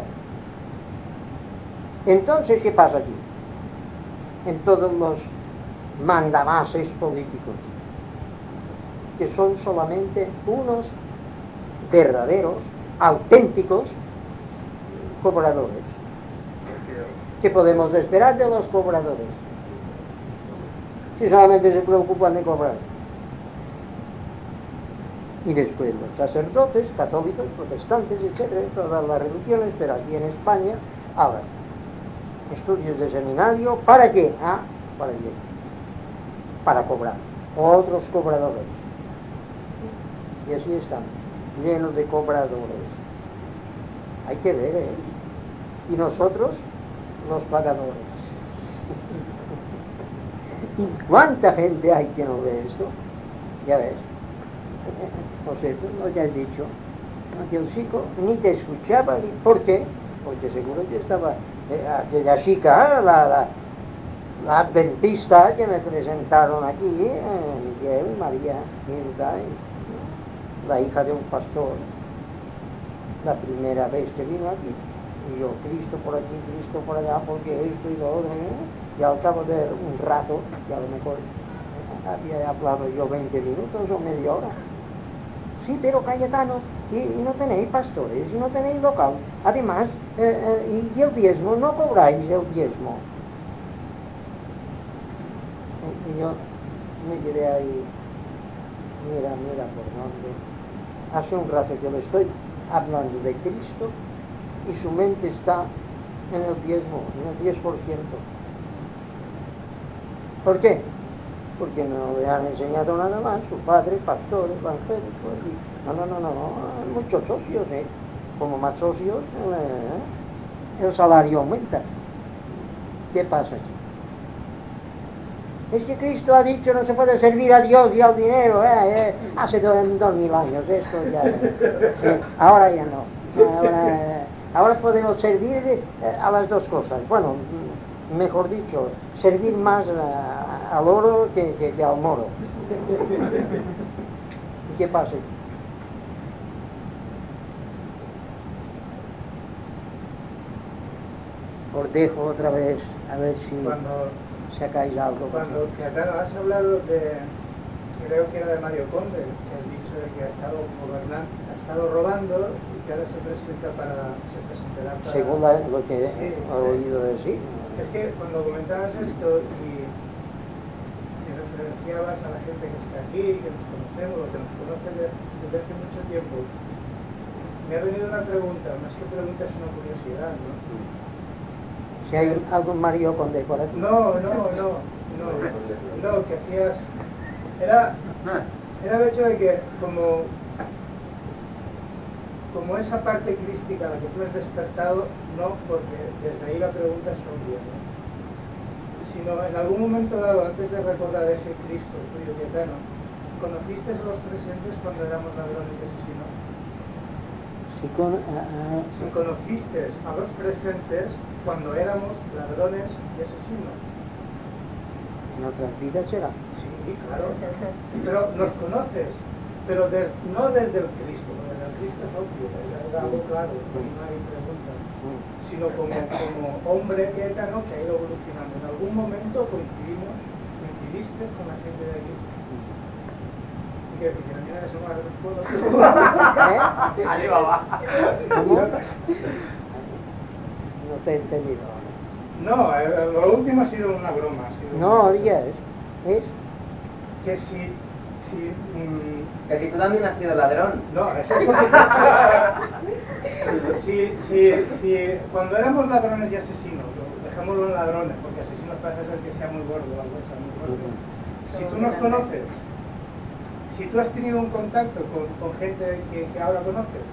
Entonces, ¿qué pasa aquí? En todos los mandamases políticos, que son solamente unos verdaderos, auténticos cobradores. ¿Qué podemos esperar de los cobradores? Si solamente se preocupan de cobrar. Y después los sacerdotes, católicos, protestantes, etcétera, todas las religiones, pero aquí en España, ahora, estudios de seminario, ¿para qué? ¿Para qué? Para cobrar. Otros cobradores. Y así estamos, llenos de cobradores. Hay que ver, ¿eh? Y nosotros, los pagadores. ¿Y cuánta gente hay que no ve esto? Ya ves. O sea, tú lo que has dicho, que el chico ni te escuchaba. ¿Por qué? Porque seguro que estaba aquella chica, la adventista que me presentaron aquí, Miguel, María, Hilda, la hija de un pastor, la primera vez que vino aquí. Y yo, Cristo por aquí, Cristo por allá, porque esto y lo otro, y al cabo de un rato, que a lo mejor había hablado yo 20 minutos o media hora. Sí, pero Cayetano, y no tenéis pastores, y no tenéis local. Además, y el diezmo, no cobráis el diezmo. Y yo me quedé ahí, mira por dónde. Hace un rato que le estoy hablando de Cristo y su mente está en el diezmo, en el 10%. ¿Por qué? Porque no le han enseñado nada más, su padre, pastor, evangélico, y no, muchos socios, como más socios, el salario aumenta. ¿Qué pasa aquí? Es que Cristo ha dicho no se puede servir a Dios y al dinero, hace 2000 años, esto ya, ahora ya no, ahora podemos servir a las dos cosas, bueno, mejor dicho, servir más al oro que al moro. ¿Y qué pasa? Os dejo otra vez, a ver si sacáis algo. Cuando Cayetano has hablado de, creo que era de Mario Conde, que has dicho de que ha estado gobernando, ha estado robando y que ahora se presentará para... Según lo que he oído decir. Es que cuando comentabas esto y referenciabas a la gente que está aquí, que nos conocemos, o que nos conoces desde hace mucho tiempo, me ha venido una pregunta, más que pregunta es una curiosidad, ¿no? Si hay algún Mario Conde por aquí. No, que hacías... Era el hecho de que como esa parte crística a la que tú has despertado, no, porque desde ahí la pregunta es obvia, ¿no? Sino en algún momento dado, antes de recordar ese Cristo tuyo Cayetano, ¿conociste a los presentes cuando éramos ladrones y asesinos? Si conociste a los presentes cuando éramos ladrones y asesinos. En otras vidas será. Sí, claro. Pero nos conoces, pero no desde el Cristo, porque desde el Cristo es obvio, es algo claro, no hay pregunta. Sino como hombre Cayetano que ha ido evolucionando. En algún momento coincidiste con la gente de aquí. ¿Y qué? ¿Que la mía de Somar del Pueblo? Alibaba. ¿Cómo? No te he entendido. No, lo último ha sido una broma. No, ya es. Que si Que si tú también has sido ladrón. no, eso es porque... si cuando éramos ladrones y asesinos, dejémoslo en ladrones, porque asesinos parece ser que sea muy gordo, la cosa, muy gordo. Si tú nos conoces, si tú has tenido un contacto con gente que ahora conoces,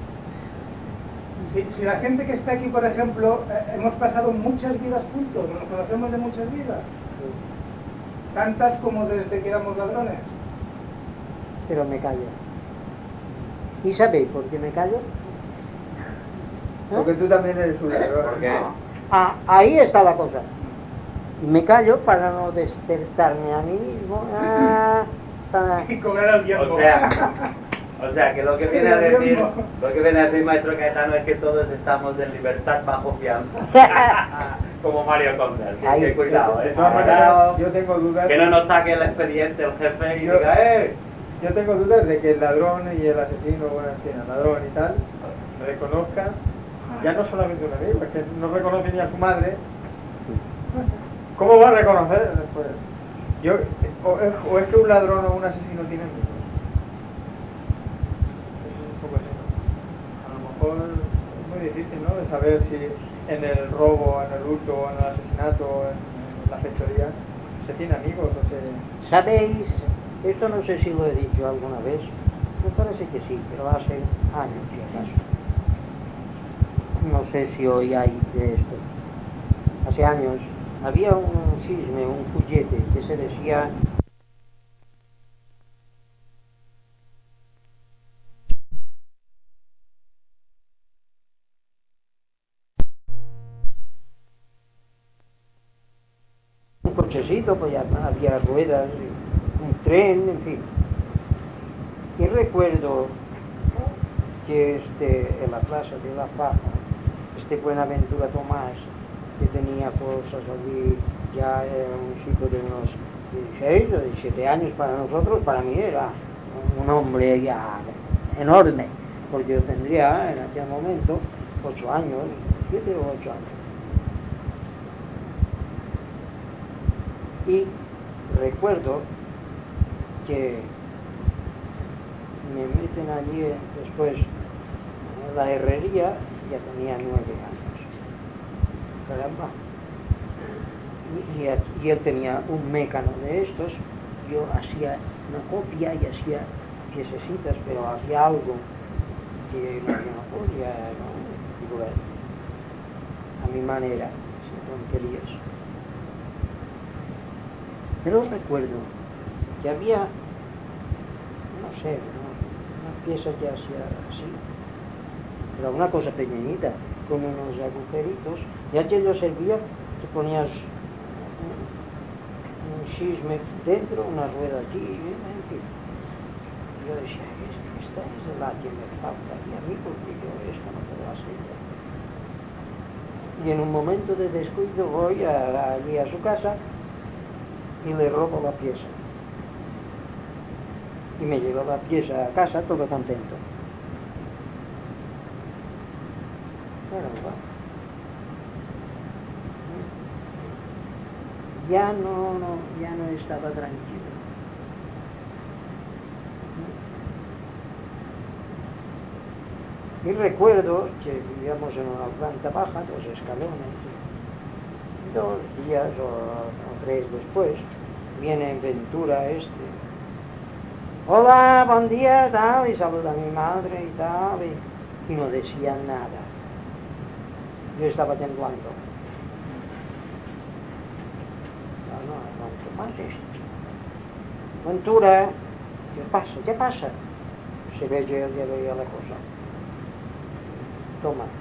si la gente que está aquí, por ejemplo, hemos pasado muchas vidas juntos, o nos conocemos de muchas vidas, tantas como desde que éramos ladrones. Pero me callo. ¿Y sabéis por qué me callo? Porque tú también eres un ladrón. ¿Por qué? Ahí está la cosa. Me callo para no despertarme a mí mismo. Y cobrar al tiempo. O sea, que lo que viene a decir maestro Caetano es que todos estamos en libertad bajo fianza. Como Mario Condas. Que cuidado, De todas maneras, yo tengo dudas. Que no nos saque el expediente el jefe y diga, Yo tengo dudas de que el ladrón y el asesino, bueno, en fin, el ladrón y tal, reconozcan, ya no solamente un amigo, es que no reconoce ni a su madre. ¿Cómo va a reconocer después? O es que un ladrón o un asesino tiene amigos. Es un poco así, ¿no? A lo mejor es muy difícil, ¿no? De saber si en el robo, en el hurto, en el asesinato, en la fechoría, se tiene amigos o se... ¿Sabéis? Esto no sé si lo he dicho alguna vez. Me parece que sí, pero hace años, si acaso. No sé si hoy hay de esto. Hace años había un chisme, un juguete que se decía... Un cochecito, pues ya había ruedas, un tren, en fin. Y recuerdo que en la plaza de La Faja, Buenaventura Tomás, que tenía cosas allí, ya era un chico de unos 16 o 17 años para nosotros, para mí era un hombre ya enorme, porque yo tendría en aquel momento 8 años, 7 o 8 años. Y recuerdo que me meten allí después en la herrería, ya tenía 9 años. Caramba. Y él tenía un mécano de estos, yo hacía una copia y hacía piececitas, pero hacía algo que yo no podía, ¿no? A mi manera, sin tonterías. Pero recuerdo que había, no sé, una pieza que hacía así, era una cosa pequeñita, con unos agujeritos, y aquello servía, te ponías un chisme dentro, una rueda aquí, en fin. Yo decía, esta es la que me falta y a mí, porque yo esto no puedo hacer. Y en un momento de descuido voy allí a su casa y le robo la pieza. Y me llevo la pieza a casa todo contento. Ya no estaba tranquilo. Y recuerdo que vivíamos en una planta baja, 2 escalones. 2 días o 3 después, viene Ventura Hola, buen día, tal, y saluda a mi madre y tal, y no decía nada. Yo estaba temblando. No aguanto más esto. Ventura, ¿qué pasa? Se ve, ya veía la cosa. Toma.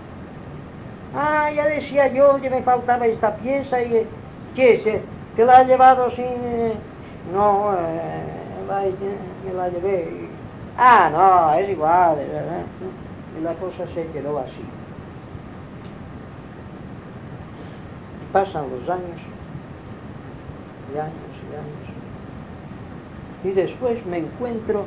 Ya decía yo que me faltaba esta pieza y que la ha llevado sin... No, me la llevé. No, es igual, ¿verdad? Y la cosa se quedó así. Y pasan los años, y años, y años. Y después me encuentro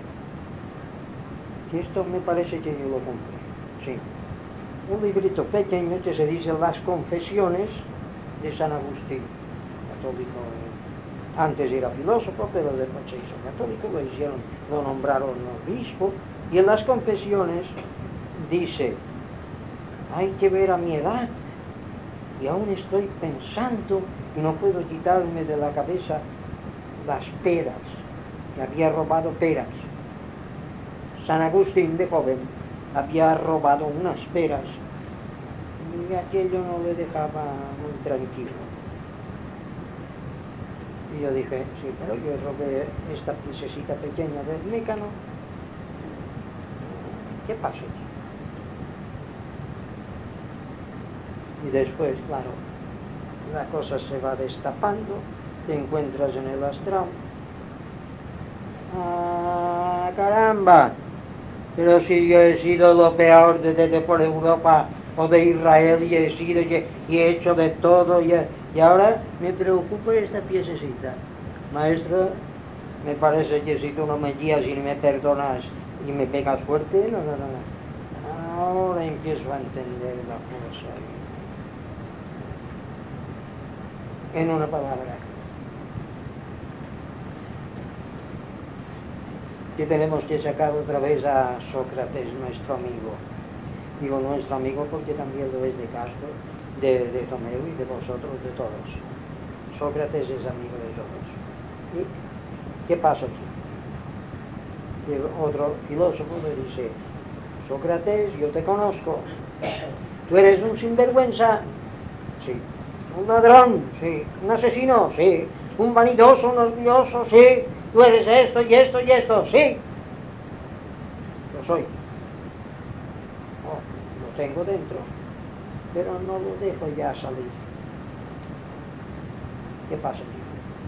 que esto me parece que yo lo compré. Sí. Un librito pequeño que se dice Las Confesiones de San Agustín, católico. Antes era filósofo, pero después se hizo católico, lo nombraron obispo, y en Las Confesiones dice, hay que ver a mi edad y aún estoy pensando y no puedo quitarme de la cabeza las peras, que había robado peras. San Agustín de joven había robado unas peras y aquello no le dejaba muy tranquilo. Y yo dije, sí, pero yo robé esta piececita pequeña del Mécano. ¿Qué pasó? Y después, claro, la cosa se va destapando, te encuentras en el astral. ¡Ah, caramba! Pero si yo he sido lo peor de por Europa o de Israel y he sido y he hecho de todo y ahora me preocupa esta piececita. Maestro, me parece que si tú no me guías y me perdonas y me pegas fuerte, no. Ahora empiezo a entender la cosa. En una palabra, que tenemos que sacar otra vez a Sócrates, nuestro amigo. Digo nuestro amigo porque también lo es de Castro, de Tomeo y de vosotros, de todos. Sócrates es amigo de todos. ¿Y qué pasa aquí? Y otro filósofo le dice, Sócrates, yo te conozco. ¿Tú eres un sinvergüenza? Sí. ¿Un ladrón? Sí. ¿Un asesino? Sí. ¿Un vanidoso, un orgulloso? Sí. ¿Tú eres esto y esto y esto? Sí. Lo soy. Lo tengo dentro, pero no lo dejo ya salir. ¿Qué pasa aquí?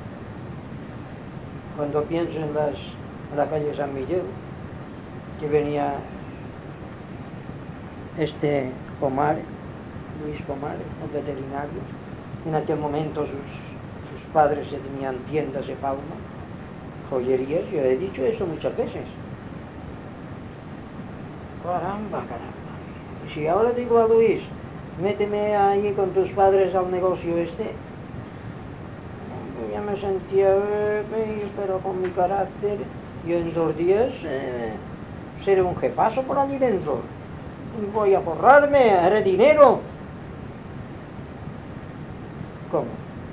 Cuando pienso en la calle San Miguel, que venía este Pomar, Luis Pomar, un veterinario, en aquel momento sus padres ya tenían tiendas de Palma, joyerías, yo he dicho eso muchas veces. Caramba. Y si ahora digo a Luis, méteme ahí con tus padres al negocio este, ya me sentía, pero con mi carácter, yo en 2 días seré un jefazo por allí dentro. Voy a forrarme, haré dinero. ¿Cómo?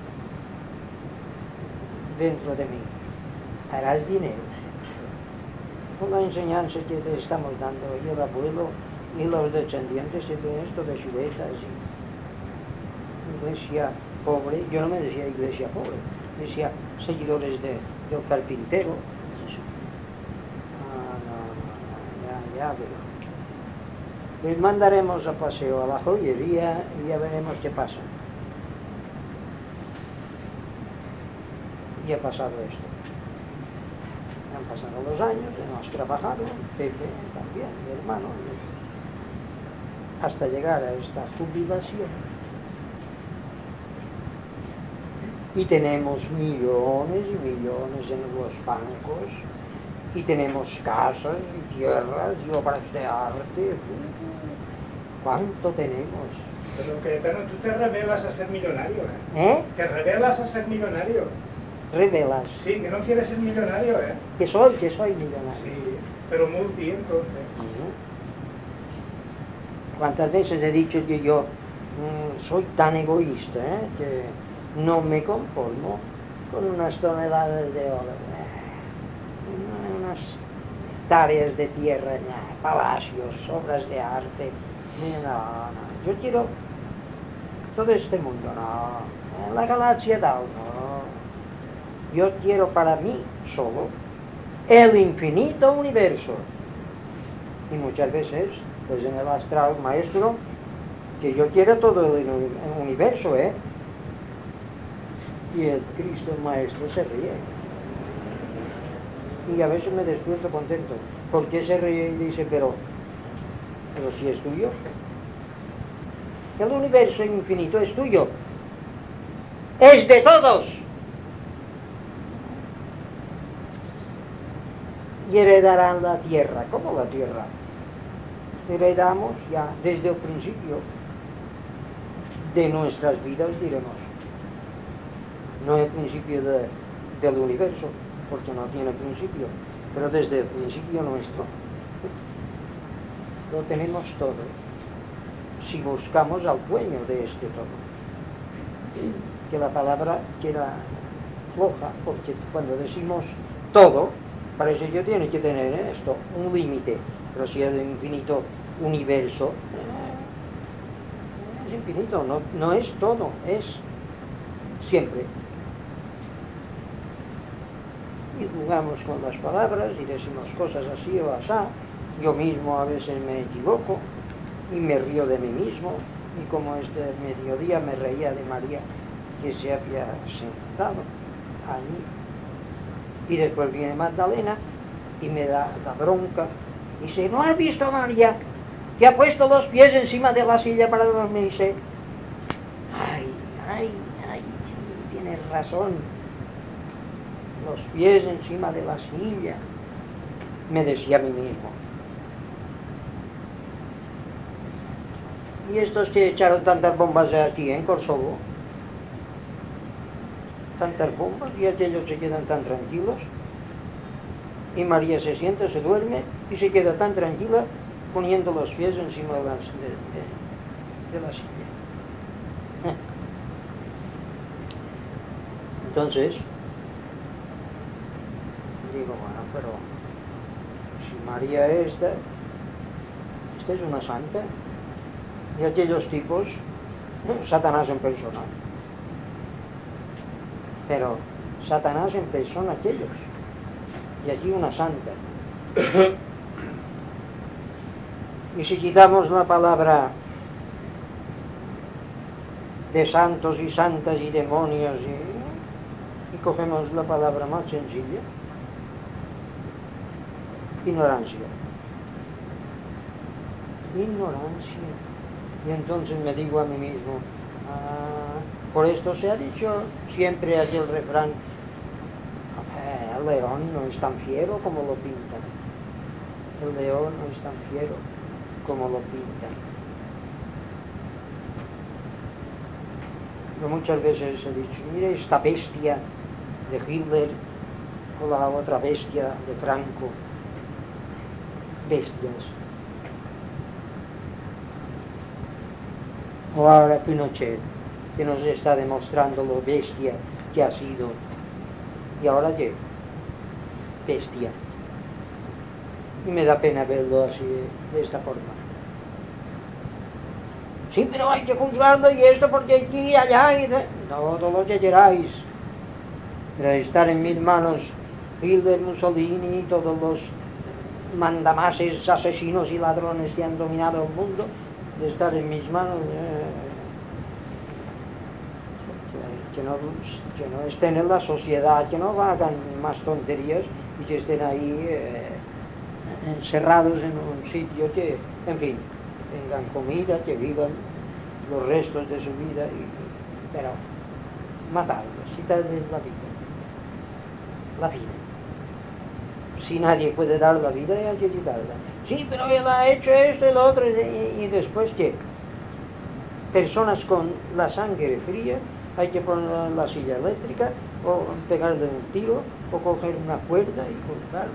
Dentro de mí. Harás dinero. Con la enseñanza que te estamos dando, y el abuelo y los descendientes de esto de Suezas, iglesia pobre. Yo no me decía iglesia pobre, decía seguidores del carpintero. Ya veo. Les mandaremos a paseo a la joyería y ya veremos qué pasa. Y ha pasado esto. Han pasado los años, hemos trabajado, Pepe también, mi hermano, hasta llegar a esta jubilación. Y tenemos millones y millones en los bancos, y tenemos casas y tierras y obras de arte. ¿Cuánto tenemos? Pero Cayetano, tú te revelas a ser millonario, ¿eh? Te revelas a ser millonario. Revelas. Sí, que no quieres ser millonario, ¿eh? Que soy millonario. Sí, pero multi entonces. ¿Cuántas veces he dicho que yo soy tan egoísta, que no me conformo con unas toneladas de oro, unas hectáreas de tierra, palacios, obras de arte? No. Yo quiero todo este mundo, no. La galaxia tal, no. Yo quiero para mí solo el infinito universo. Y muchas veces, pues en el astral, maestro, que yo quiero todo el universo, Y el Cristo maestro se ríe. Y a veces me despierto contento. ¿Por qué se ríe? Y dice, pero si es tuyo. El universo infinito es tuyo. Es de todos. Y heredarán la tierra. ¿Cómo la tierra? Heredamos ya desde el principio de nuestras vidas, diremos. No el principio del universo, porque no tiene principio, pero desde el principio nuestro lo tenemos todo, si buscamos al dueño de este todo. que la palabra queda floja, porque cuando decimos todo, parece que tiene que tener esto, un límite, pero si es de infinito universo, es infinito, no es todo, es siempre. Y jugamos con las palabras y decimos cosas así o asá. Yo mismo a veces me equivoco y me río de mí mismo, y como este mediodía me reía de María, que se había sentado allí, y después viene Magdalena y me da la bronca y dice: ¿no has visto, María, que ha puesto los pies encima de la silla para dormirse? Ay, sí, tienes razón, los pies encima de la silla, me decía a mí mismo. Y estos que echaron tantas bombas aquí en Kosovo, tantas bombas, y aquellos se quedan tan tranquilos, y María se sienta, se duerme y se queda tan tranquila poniendo los pies encima de la silla. Entonces digo, bueno, pero si María esta es una santa, y aquellos tipos, Satanás en persona, pero Satanás en persona aquellos, y allí una santa. Y si quitamos la palabra de santos y santas y demonios y cogemos la palabra más sencilla, ignorancia. Y entonces me digo a mí mismo, por esto se ha dicho siempre aquel refrán: el león no es tan fiero como lo pintan. El león no es tan fiero como lo pintan. Yo muchas veces he dicho: mire esta bestia de Hitler o la otra bestia de Franco. Bestias. O ahora Pinochet, que nos está demostrando lo bestia que ha sido. ¿Y ahora qué? Bestia. Y me da pena verlo así, de esta forma. Sí, pero hay que juzgarlo y esto porque aquí, allá, y todo lo que queráis. Pero estar en mis manos Hitler, Mussolini, todos los mandamases, asesinos y ladrones que han dominado el mundo, de estar en mis manos, que no estén en la sociedad, que no hagan más tonterías y que estén ahí encerrados en un sitio que, en fin, tengan comida, que vivan los restos de su vida, pero matarlos, quitarles la vida. Si nadie puede dar la vida, hay que quitarla. Sí, pero él ha hecho esto y lo otro, y después ¿qué? Personas con la sangre fría, hay que poner la silla eléctrica, o pegarle un tiro, o coger una cuerda y colgarlo.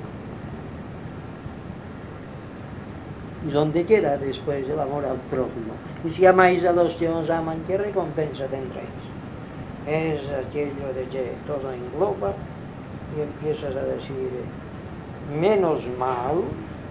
¿Y dónde queda después el amor al prójimo? Y si amáis a los que os aman, ¿qué recompensa tendréis? Es aquello de que todo engloba, y empiezas a decir: menos mal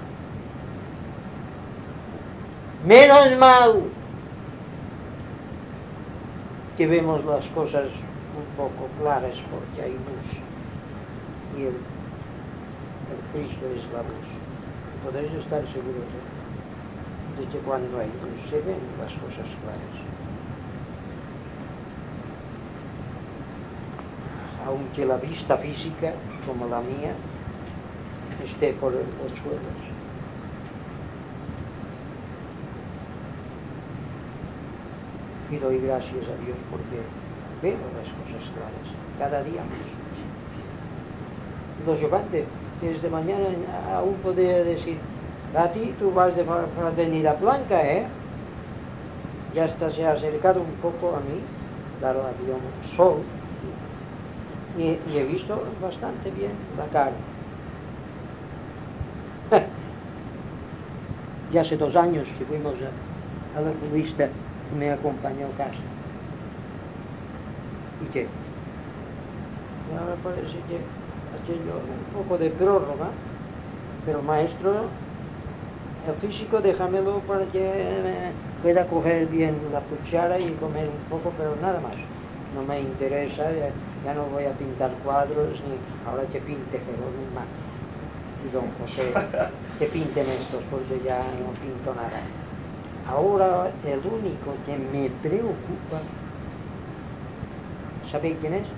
que vemos las cosas un poco claras, porque hay luz, y el Cristo es la luz. Podéis estar seguros de que cuando hay luz se ven las cosas claras. Aunque la vista física, como la mía, esté por los suelos. Y doy gracias a Dios porque veo las cosas claras, cada día más. Lo chocante, desde mañana aún podría decir: a ti, tú vas de Fraternidad Blanca, Ya hasta se ha acercado un poco a mí, claro, había un sol, y he visto bastante bien la cara. Ya hace 2 años que fuimos a la revista, me acompañó Castro. ¿Y qué? Y ahora parece que aquello, un poco de prórroga, pero maestro, el físico déjamelo para que pueda coger bien la cuchara y comer un poco, pero nada más. No me interesa, ya no voy a pintar cuadros, ni ahora que pinte Jerónimo y don José, que pinten estos, porque ya no pinto nada. Ahora el único que me preocupa, ¿sabéis quién es?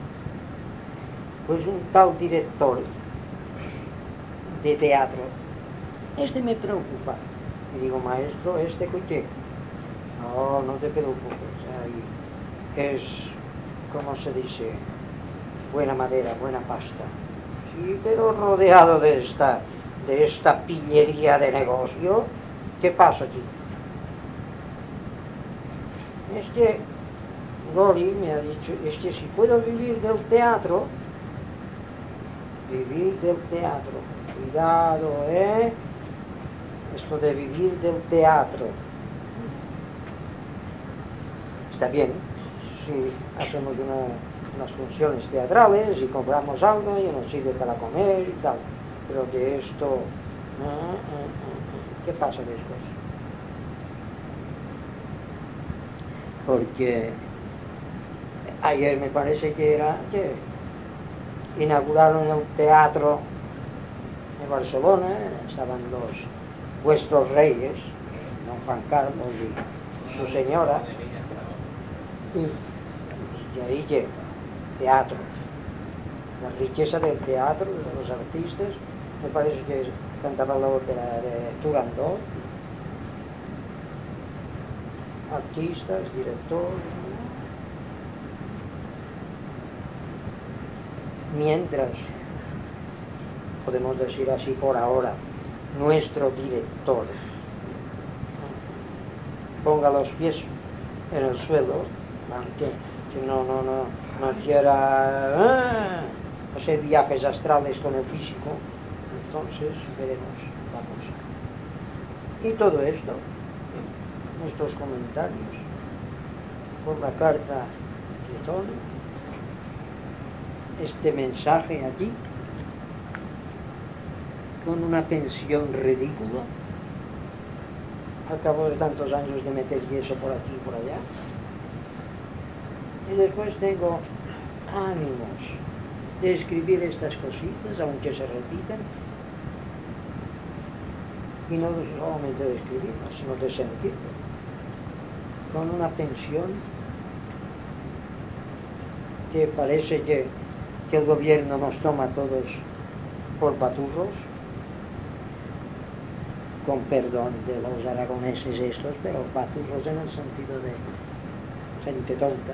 Pues un tal director de teatro. Este me preocupa. Y digo, maestro, ¿este qué? No te preocupes. Es, ¿cómo se dice? Buena madera, buena pasta. Sí, pero rodeado de esta pillería de negocio, ¿qué pasa aquí? Es que Gori me ha dicho, es que si puedo vivir del teatro, cuidado, esto de vivir del teatro. Está bien, si hacemos unas funciones teatrales y compramos algo y nos sirve para comer y tal, pero de esto, ¿qué pasa después? Porque ayer me parece que inauguraron el teatro de Barcelona, estaban vuestros reyes, don Juan Carlos y su señora, y ahí llega teatro, la riqueza del teatro, de los artistas. Me parece que cantaba la ópera de Turandot, artistas, directores. Mientras, podemos decir así por ahora, nuestro director ponga los pies en el suelo, aunque que no quiera hacer viajes astrales con el físico, entonces veremos la cosa. Y todo esto, nuestros comentarios por la carta de Tony, este mensaje aquí, con una pensión ridícula, al cabo de tantos años de meter yeso por aquí y por allá. Y después tengo ánimos de escribir estas cositas, aunque se repitan, y no solamente de escribirlas, sino de sentirlo, con una pensión que parece que el gobierno nos toma a todos por paturros, con perdón de los aragoneses estos, pero paturros en el sentido de gente tonta.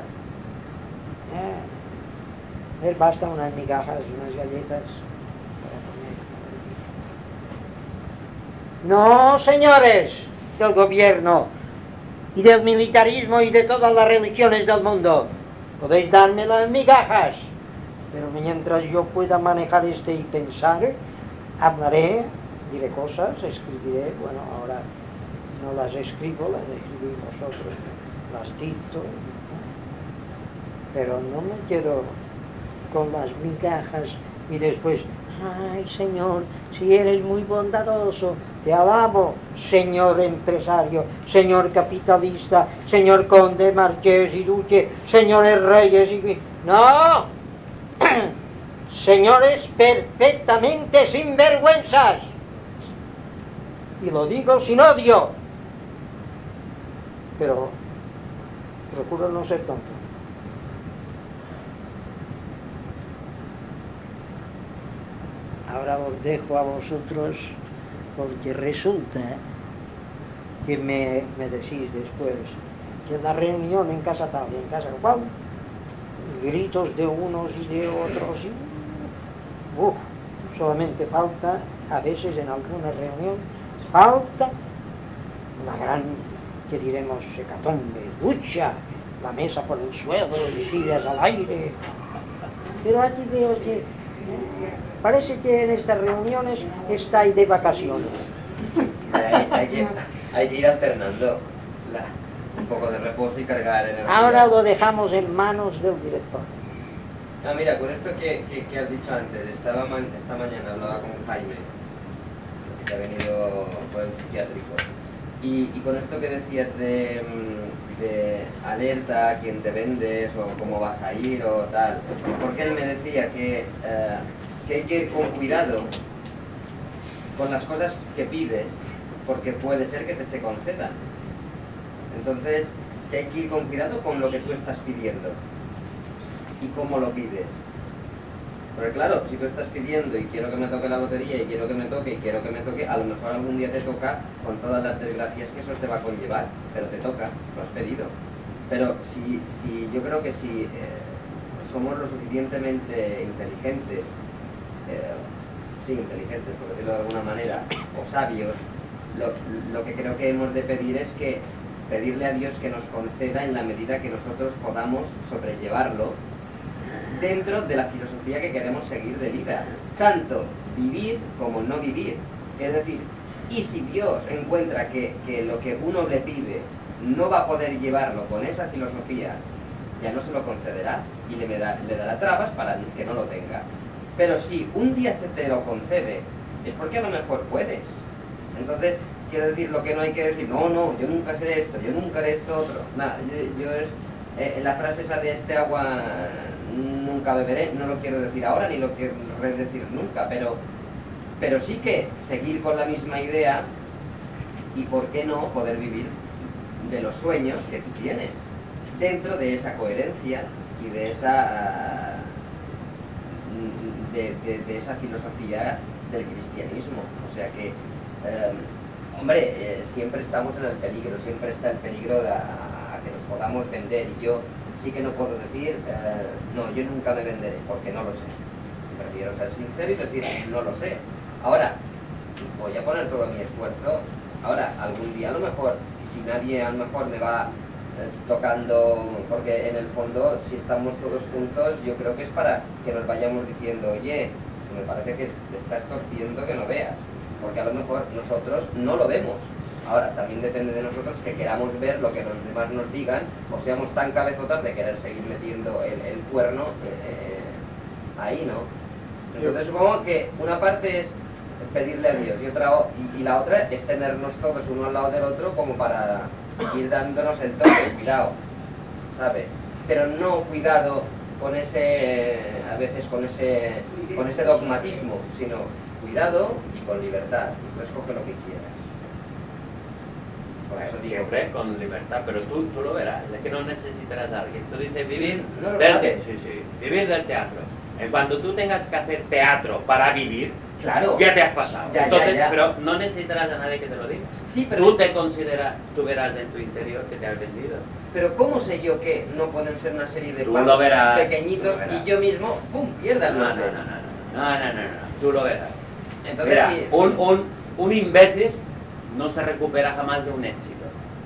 Les basta unas migajas, unas galletas para comer. No, señores del gobierno y del militarismo y de todas las religiones del mundo, podéis darme las migajas, pero mientras yo pueda manejar y pensar, hablaré, diré cosas, escribiré. Bueno, ahora no las escribo, las escribís vosotros, las dicto, pero no me quedo con las migajas y después, ay Señor, si eres muy bondadoso, te alabo, señor empresario, señor capitalista, señor conde, marqués y duque, señores reyes y... ¡No! Señores perfectamente sinvergüenzas, y lo digo sin odio, pero procuro no ser tonto. Ahora os dejo a vosotros, porque resulta que me decís después que en la reunión en casa tal y en casa cual, gritos de unos y de otros, y solamente falta, a veces en alguna reunión, falta una gran, que diremos, hecatombe, lucha, la mesa por el suelo y sillas al aire. Pero aquí veo que parece que en estas reuniones estáis de vacaciones. Hay que ir alternando un poco de reposo y cargar energía. Ahora lo dejamos en manos del director. No, mira, con esto que has dicho antes, esta mañana hablaba con Jaime, que ha venido por el psiquiátrico, y con esto que decías de alerta a quién te vendes o cómo vas a ir o tal, porque él me decía que hay que ir con cuidado con las cosas que pides, porque puede ser que te se concedan. Entonces, que hay que ir con cuidado con lo que tú estás pidiendo y cómo lo pides. Porque claro, si tú estás pidiendo y quiero que me toque la lotería y quiero que me toque y quiero que me toque, a lo mejor algún día te toca con todas las desgracias que eso te va a conllevar, pero te toca, lo has pedido. Pero si yo creo que si somos lo suficientemente inteligentes, inteligentes por decirlo de alguna manera, o sabios, lo que creo que hemos de pedir es que pedirle a Dios que nos conceda en la medida que nosotros podamos sobrellevarlo dentro de la filosofía que queremos seguir de vida, tanto vivir como no vivir. Es decir, y si Dios encuentra que lo que uno le pide no va a poder llevarlo con esa filosofía, ya no se lo concederá y le dará trabas para que no lo tenga. Pero si un día se te lo concede, es porque a lo mejor puedes. Entonces, quiero decir, lo que no hay que decir, no, yo nunca haré esto, yo nunca haré esto otro. Nada, la frase esa de este agua nunca beberé, no lo quiero decir ahora ni lo quiero decir nunca, pero sí que seguir con la misma idea y por qué no poder vivir de los sueños que tú tienes dentro de esa coherencia y de esa de esa filosofía del cristianismo. O sea que hombre, siempre estamos en el peligro, siempre está el peligro a que nos podamos vender, y yo sí que no puedo decir, no, yo nunca me venderé, porque no lo sé. Prefiero ser sincero y decir, no lo sé. Ahora, voy a poner todo mi esfuerzo. Ahora, algún día a lo mejor, si nadie a lo mejor me va tocando, porque en el fondo, si estamos todos juntos, yo creo que es para que nos vayamos diciendo, oye, me parece que te estás torciendo que no veas, porque a lo mejor nosotros no lo vemos. Ahora, también depende de nosotros que queramos ver lo que los demás nos digan, o seamos tan cabezotas de querer seguir metiendo el cuerno ahí, ¿no? Entonces supongo que una parte es pedirle a Dios y la otra es tenernos todos uno al lado del otro como para ir dándonos el toque, cuidado, ¿sabes? Pero no cuidado con a veces con ese dogmatismo, sino cuidado y con libertad, y tú escoge lo que quieras. Por eso digo, siempre con libertad, pero tú lo verás, es que no necesitarás a alguien. Tú dices vivir vivir del teatro. Cuando tú tengas que hacer teatro para vivir, claro, ya te has pasado. Entonces, ya. Pero no necesitarás a nadie que te lo diga. Sí, pero tú te consideras, tú verás en tu interior que te has vendido. Pero ¿cómo sé yo que no pueden ser una serie de Tú pasos lo verás, pequeñitos tú lo verás. y yo mismo, ¡pum!, pierda el norte? No, tú lo verás. Entonces, Mira, sí, un imbécil no se recupera jamás de un éxito.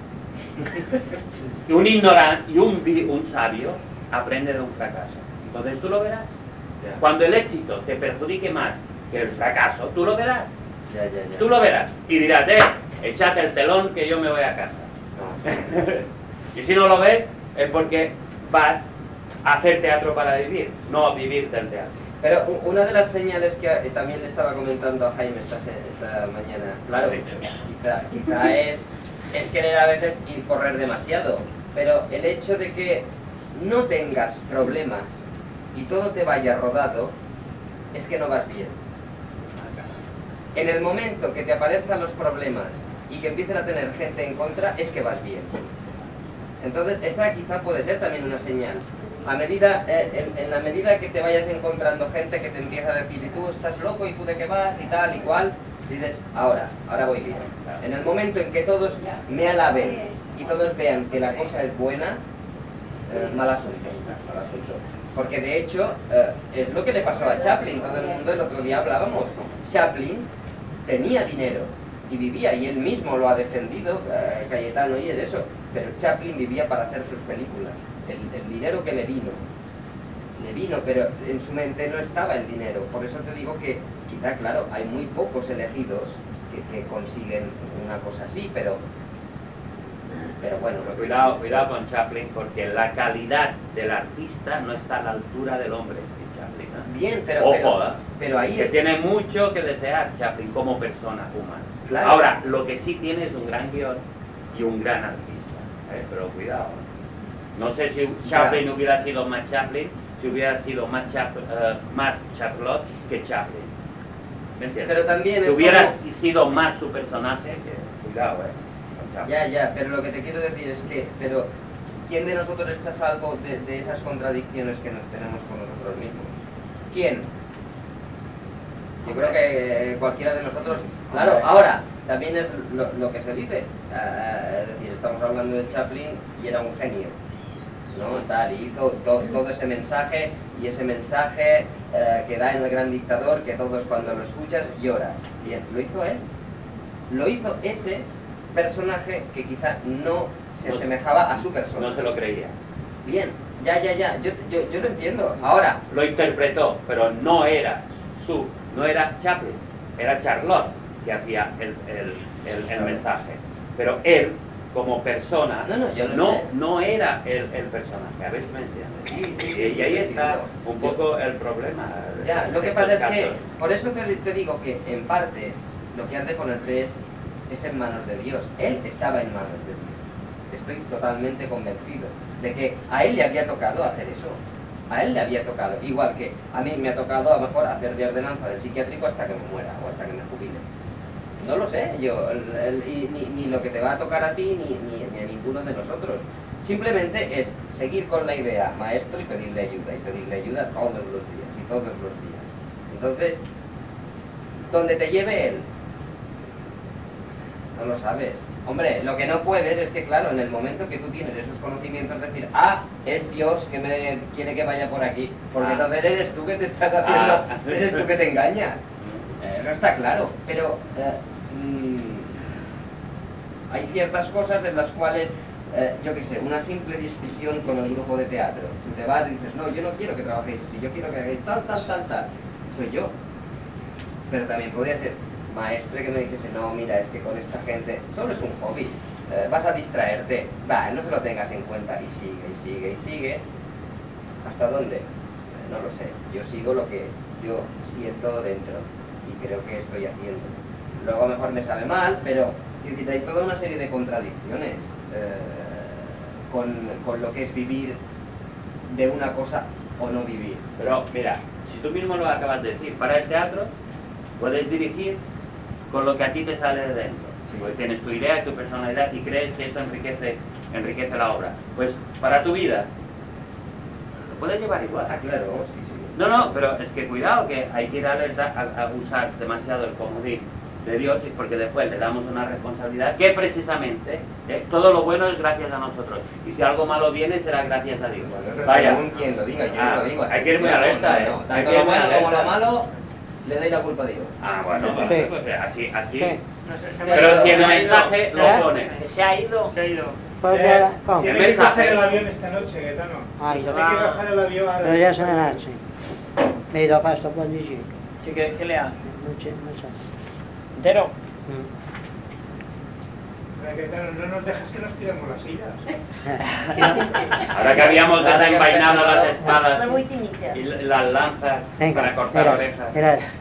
Y un ignorante y un sabio aprende de un fracaso. Entonces tú lo verás. Ya. Cuando el éxito te perjudique más que el fracaso, tú lo verás. Ya. Tú lo verás. Y dirás, échate el telón que yo me voy a casa. No. Y si no lo ves, es porque vas a hacer teatro para vivir, no a vivir del teatro. Pero una de las señales que también le estaba comentando a Jaime esta mañana, claro, quizá es querer a veces ir correr demasiado, pero el hecho de que no tengas problemas y todo te vaya rodado, es que no vas bien. En el momento que te aparezcan los problemas y que empiecen a tener gente en contra, es que vas bien. Entonces, esa quizá puede ser también una señal. En la medida que te vayas encontrando gente que te empieza a decir, y tú estás loco, y tú de qué vas, y tal, y cual, dices, ahora voy bien. En el momento en que todos me alaben y todos vean que la cosa es buena, mal asunto. Porque de hecho, es lo que le pasó a Chaplin. Todo el mundo, el otro día hablábamos, Chaplin tenía dinero y vivía, y él mismo lo ha defendido, Cayetano y eso, pero Chaplin vivía para hacer sus películas. El dinero que le vino, pero en su mente no estaba el dinero. Por eso te digo que quizá, claro, hay muy pocos elegidos que consiguen una cosa así, pero Pero bueno, Cuidado con Chaplin, porque la calidad del artista no está a la altura del hombre de Chaplin, ¿no? bien, pero ahí que es... tiene mucho que desear Chaplin como persona humana. Claro. Ahora, lo que sí tiene es un gran guión y un gran artista, pero cuidado. No sé si Chaplin hubiera sido más Chaplin, si hubiera sido más Charlotte que Chaplin. ¿Me entiendes? Pero también si es hubiera como... sido más su personaje, cuidado, con Chaplin. Ya, pero lo que te quiero decir es que, pero ¿quién de nosotros está a salvo de esas contradicciones que nos tenemos con nosotros mismos? ¿Quién? Yo creo que cualquiera de nosotros... Claro, ahora, también es lo que se dice. Es decir, estamos hablando de Chaplin y era un genio, ¿no? Tal, y hizo todo ese mensaje, y ese mensaje que da en El Gran Dictador, que todos cuando lo escuchas lloras. Bien, lo hizo él. Lo hizo ese personaje que quizá no se asemejaba a su persona. No se lo creía. Bien, ya, yo lo entiendo. Ahora, Lo interpretó, pero no era Chaplin, era Charlotte que hacía el mensaje. Pero él, como persona, no era el personaje. A ver si me entiendes. Sí, y ahí está entiendo. un poco el problema. Ya, lo que estos pasa es que, casos. por eso te digo que, en parte, lo que has de ponerte es en manos de Dios. Él estaba en manos de Dios. Estoy totalmente convencido de que a él le había tocado hacer eso. A él le había tocado. Igual que a mí me ha tocado, a lo mejor, hacer de ordenanza del psiquiátrico hasta que me muera o hasta que me jubile. No lo sé, ni lo que te va a tocar a ti ni a ninguno de nosotros. Simplemente es seguir con la idea, maestro, y pedirle ayuda todos los días. Entonces, donde te lleve él, no lo sabes. Hombre, lo que no puedes es que, claro, en el momento que tú tienes esos conocimientos, decir, es Dios que me quiere que vaya por aquí, porque entonces eres tú que te estás haciendo, eres tú que te engañas. No está claro, pero hay ciertas cosas en las cuales, yo qué sé, una simple discusión con el grupo de teatro. Tú te vas y dices, no, yo no quiero que trabajéis así, yo quiero que hagáis tal, soy yo. Pero también podría ser maestre que me dijese, no, mira, es que con esta gente solo es un hobby, vas a distraerte, no se lo tengas en cuenta, y sigue. ¿Hasta dónde? No lo sé, yo sigo lo que yo siento dentro y creo que estoy haciendo. Luego a lo mejor me sabe mal, pero hay toda una serie de contradicciones con lo que es vivir de una cosa o no vivir. Pero mira, si tú mismo lo acabas de decir, para el teatro puedes dirigir con lo que a ti te sale de dentro. Porque tienes tu idea, tu personalidad y crees que esto enriquece la obra. Pues para tu vida lo puedes llevar igual. Claro, sí. No, pero es que cuidado, que hay que ir alerta a usar demasiado el comodín de Dios, porque después le damos una responsabilidad que precisamente todo lo bueno es gracias a nosotros, y si algo malo viene será gracias a Dios. Bueno, vaya, según quien lo diga, yo no lo digo. hay que ir muy alerta, hay Tanto que ir lo muy bueno como lo alerta. malo, le doy la culpa a Dios. Bueno, Sí. pues así. Sí. Pero si el mensaje lo pone. Se ha ido. Pues ya, ¿cómo? Tiene que coger el avión esta noche, Gaetano. Ay, Tiene que coger el avión ahora. Pero ya se me da, sí. Me he ido a pasto por allí. ¿Qué le hace? Mucho. ¿Entero? Gaetano, no nos dejas que nos tiremos las sillas. Ahora que habíamos desenvainado las espadas Fue muy timida. y las lanzas para cortar orejas.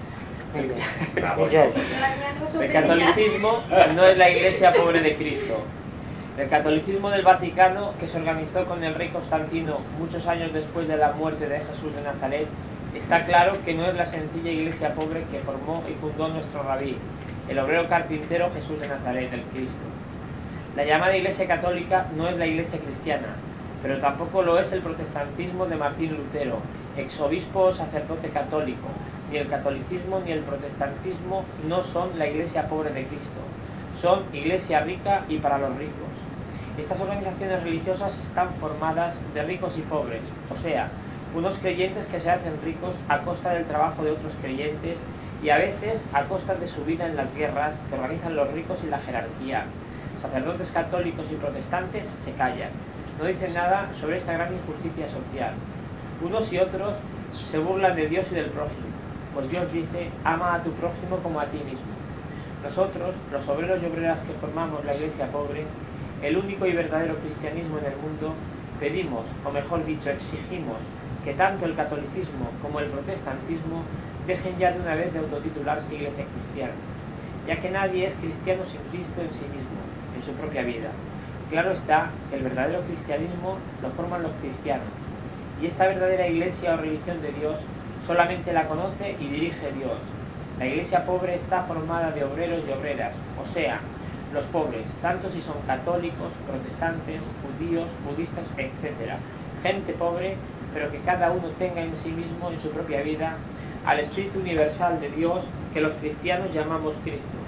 El catolicismo no es la iglesia pobre de Cristo. El catolicismo del Vaticano, que se organizó con el rey Constantino muchos años después de la muerte de Jesús de Nazaret, está claro que no es la sencilla iglesia pobre que formó y fundó nuestro rabí, el obrero carpintero Jesús de Nazaret, el Cristo. La llamada iglesia católica no es la iglesia cristiana, pero tampoco lo es el protestantismo de Martín Lutero, exobispo o sacerdote católico. Ni el catolicismo ni el protestantismo no son la iglesia pobre de Cristo, son iglesia rica y para los ricos. Estas organizaciones religiosas están formadas de ricos y pobres, o sea, unos creyentes que se hacen ricos a costa del trabajo de otros creyentes y a veces a costa de su vida en las guerras que organizan los ricos y la jerarquía. Sacerdotes católicos y protestantes se callan, no dicen nada sobre esta gran injusticia social. Unos y otros se burlan de Dios y del prójimo, pues Dios dice, ama a tu prójimo como a ti mismo. Nosotros, los obreros y obreras que formamos la iglesia pobre, el único y verdadero cristianismo en el mundo, pedimos, o mejor dicho, exigimos, que tanto el catolicismo como el protestantismo dejen ya de una vez de autotitularse iglesia cristiana, ya que nadie es cristiano sin Cristo en sí mismo, en su propia vida. Claro está que el verdadero cristianismo lo forman los cristianos, y esta verdadera iglesia o religión de Dios solamente la conoce y dirige Dios. La iglesia pobre está formada de obreros y obreras, o sea, los pobres, tanto si son católicos, protestantes, judíos, budistas, etc. Gente pobre, pero que cada uno tenga en sí mismo, en su propia vida, al Espíritu universal de Dios que los cristianos llamamos Cristo.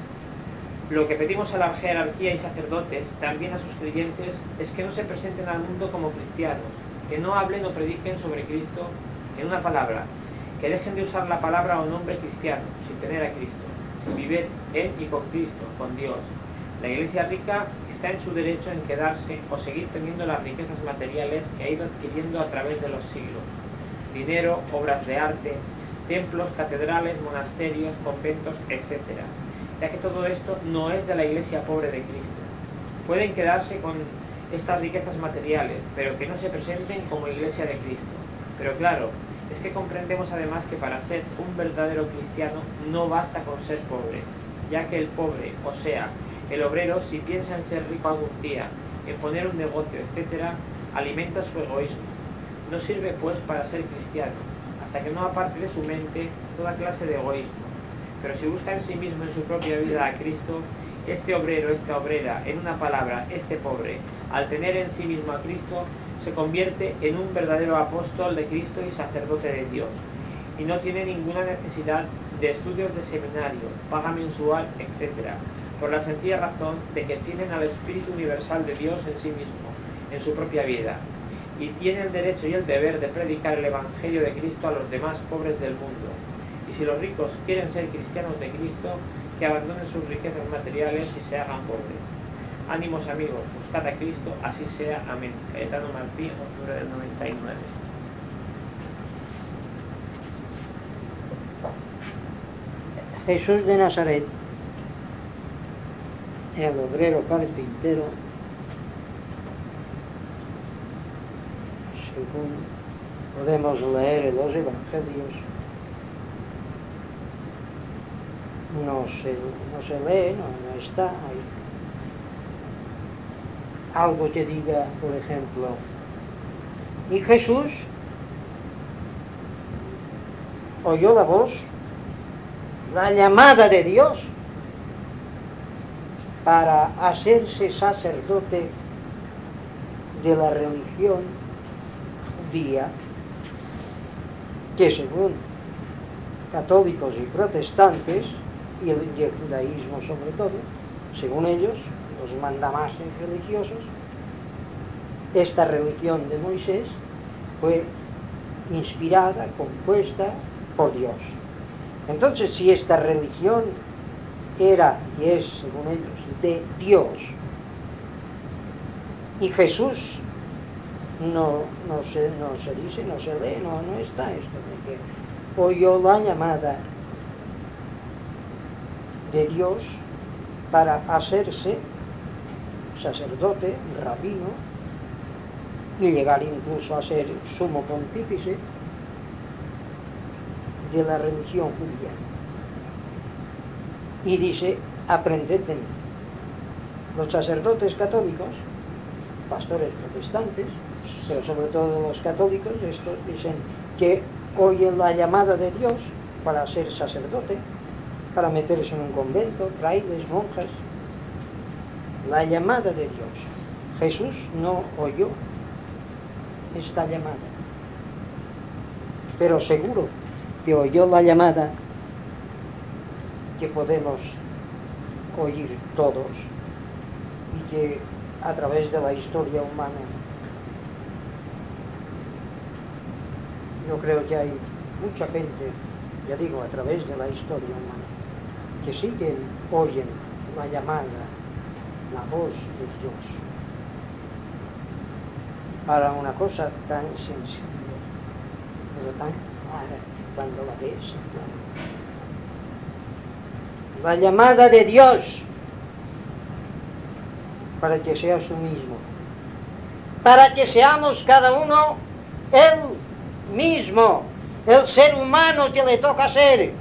Lo que pedimos a la jerarquía y sacerdotes, también a sus creyentes, es que no se presenten al mundo como cristianos, que no hablen o prediquen sobre Cristo, en una palabra, que dejen de usar la palabra o nombre cristiano, sin tener a Cristo, sin vivir en y con Cristo, con Dios. La iglesia rica está en su derecho en quedarse o seguir teniendo las riquezas materiales que ha ido adquiriendo a través de los siglos. Dinero, obras de arte, templos, catedrales, monasterios, conventos, etc. Ya que todo esto no es de la iglesia pobre de Cristo. Pueden quedarse con estas riquezas materiales, pero que no se presenten como iglesia de Cristo. Pero claro, es que comprendemos además que para ser un verdadero cristiano no basta con ser pobre, ya que el pobre, o sea, el obrero, si piensa en ser rico algún día, en poner un negocio, etc., alimenta su egoísmo. No sirve pues para ser cristiano, hasta que no aparte de su mente toda clase de egoísmo. Pero si busca en sí mismo, en su propia vida, a Cristo, este obrero, esta obrera, en una palabra, este pobre, al tener en sí mismo a Cristo, se convierte en un verdadero apóstol de Cristo y sacerdote de Dios, y no tiene ninguna necesidad de estudios de seminario, paga mensual, etc., por la sencilla razón de que tienen al Espíritu universal de Dios en sí mismo, en su propia vida, y tiene el derecho y el deber de predicar el Evangelio de Cristo a los demás pobres del mundo. Y si los ricos quieren ser cristianos de Cristo, que abandonen sus riquezas materiales y se hagan pobres. Ánimos amigos, buscad a Cristo, así sea. Amén. Cayetano Martín, octubre del 99. Jesús de Nazaret, el obrero carpintero, según podemos leer en los evangelios, no se lee, no está ahí. Algo que diga, por ejemplo, y Jesús oyó la voz, la llamada de Dios para hacerse sacerdote de la religión judía, que según católicos y protestantes, y el judaísmo sobre todo, según ellos, los mandamases religiosos, esta religión de Moisés fue inspirada, compuesta por Dios. Entonces, si esta religión era y es, según ellos, de Dios, y Jesús no se dice, no se lee, no está esto, porque oyó la llamada de Dios para hacerse sacerdote, rabino, y llegar incluso a ser sumo pontífice de la religión judía. Y dice, aprended de mí. Los sacerdotes católicos, pastores protestantes, pero sobre todo los católicos, estos dicen que oyen la llamada de Dios para ser sacerdote, para meterse en un convento, frailes, monjas. La llamada de Dios. Jesús no oyó esta llamada, pero seguro que oyó la llamada que podemos oír todos y que a través de la historia humana yo creo que hay mucha gente, ya digo, a través de la historia humana, que siguen, oyen la llamada, la voz de Dios para una cosa tan sensible, pero tan clara cuando la ves. La llamada de Dios para que seas tú mismo, para que seamos cada uno él mismo, el ser humano que le toca ser,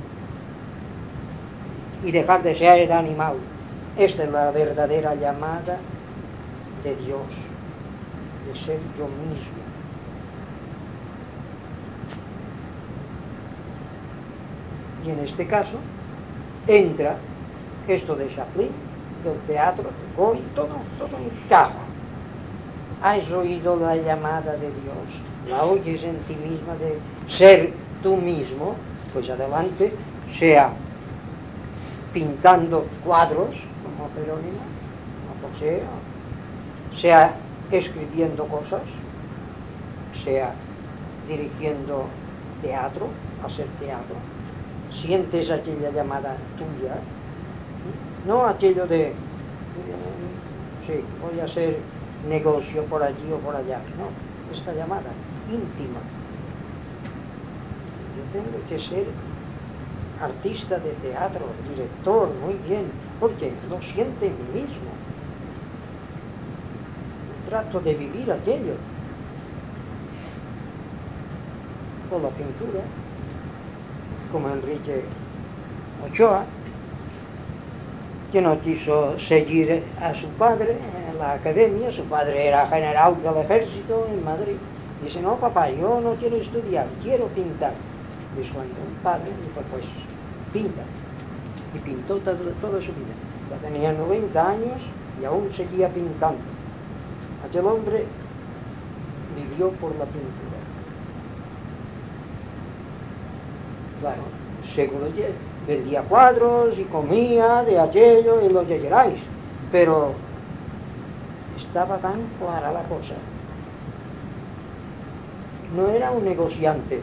y dejar de ser el animal. Esta es la verdadera llamada de Dios, de ser yo mismo. Y en este caso entra esto de Chaplin, del teatro, de Goya, todo encaja. Has oído la llamada de Dios, la oyes en ti misma de ser tú mismo, pues adelante, sea pintando cuadros, como Jerónimo, como José, sea escribiendo cosas, sea dirigiendo teatro, hacer teatro. Sientes aquella llamada tuya, no aquello de, sí, voy a hacer negocio por allí o por allá, no, esta llamada íntima. Yo tengo que ser artista de teatro, director, muy bien, porque lo siento en mí mismo. Trato de vivir aquello. O la pintura, como Enrique Ochoa, que no quiso seguir a su padre en la academia. Su padre era general del ejército en Madrid. Dice, no papá, yo no quiero estudiar, quiero pintar. Y cuando el padre dijo, pues pinta. Y pintó toda su vida. Ya tenía 90 años y aún seguía pintando. Aquel hombre vivió por la pintura. Claro, seguro que vendía cuadros y comía de aquello y lo que queráis, pero estaba tan clara la cosa. No era un negociante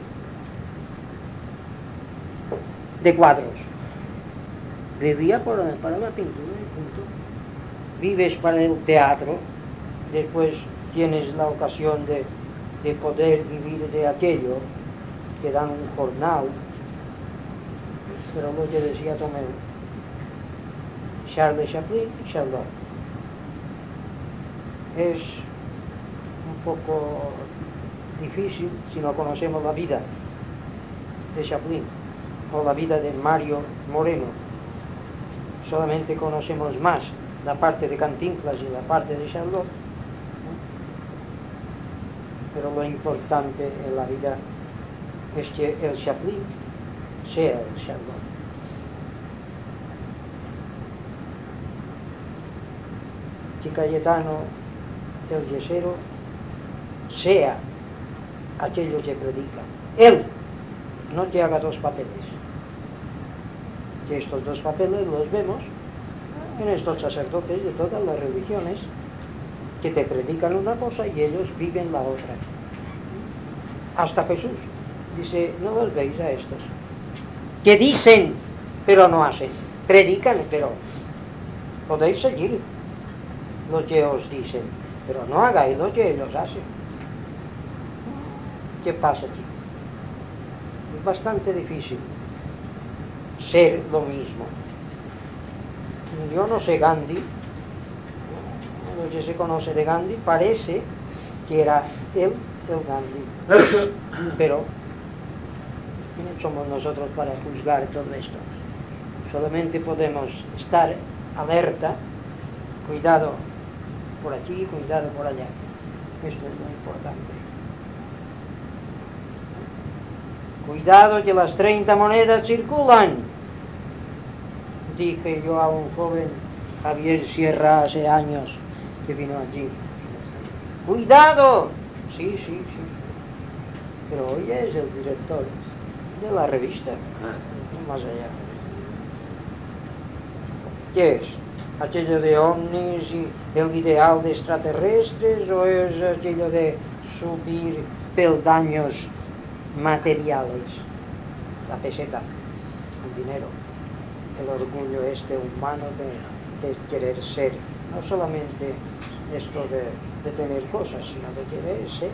de cuadros. Vivía para la pintura y punto. Vives para el teatro, después tienes la ocasión de poder vivir de aquello, que dan un jornal. Pero lo que decía Tomeu, Charles Chaplin y Charlotte. Es un poco difícil si no conocemos la vida de Chaplin o la vida de Mario Moreno. Solamente conocemos más la parte de Cantinflas y la parte de Charlotte, pero lo importante en la vida es que el Chaplin sea el Charlotte. Que Cayetano el Yesero sea aquello que predica. Él no que haga dos papeles. Que estos dos papeles los vemos en estos sacerdotes de todas las religiones, que te predican una cosa y ellos viven la otra. Hasta Jesús dice, no los veis a estos, que dicen pero no hacen, predican pero podéis seguir lo que os dicen, pero no hagáis lo que ellos hacen. ¿Qué pasa aquí? Es bastante difícil ser lo mismo. Yo no sé Gandhi, lo que se conoce de Gandhi parece que era él el Gandhi, pero ¿quiénes somos nosotros para juzgar todo esto? Solamente podemos estar alerta, cuidado por aquí, cuidado por allá. Esto es lo importante. Cuidado que las 30 monedas circulan. Dije yo a un joven, Javier Sierra, hace años que vino allí. ¡Cuidado! Sí. Pero hoy es el director de la revista, más allá. ¿Qué es? ¿Aquello de ovnis y el ideal de extraterrestres o es aquello de subir peldaños materiales? La peseta, el dinero, el orgullo humano de querer ser, no solamente esto de tener cosas, sino de querer ser.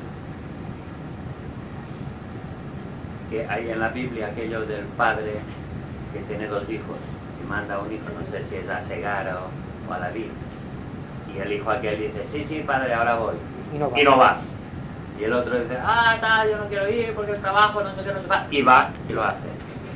Que hay en la Biblia aquello del padre que tiene 2 hijos y manda a un hijo, no sé si es a Segar o a David, Y el hijo aquel dice, sí, sí, padre, ahora voy. Y no va. Y no va. Y el otro dice, tal, yo no quiero ir porque el trabajo, no sé qué, no sé qué. Y va y lo hace.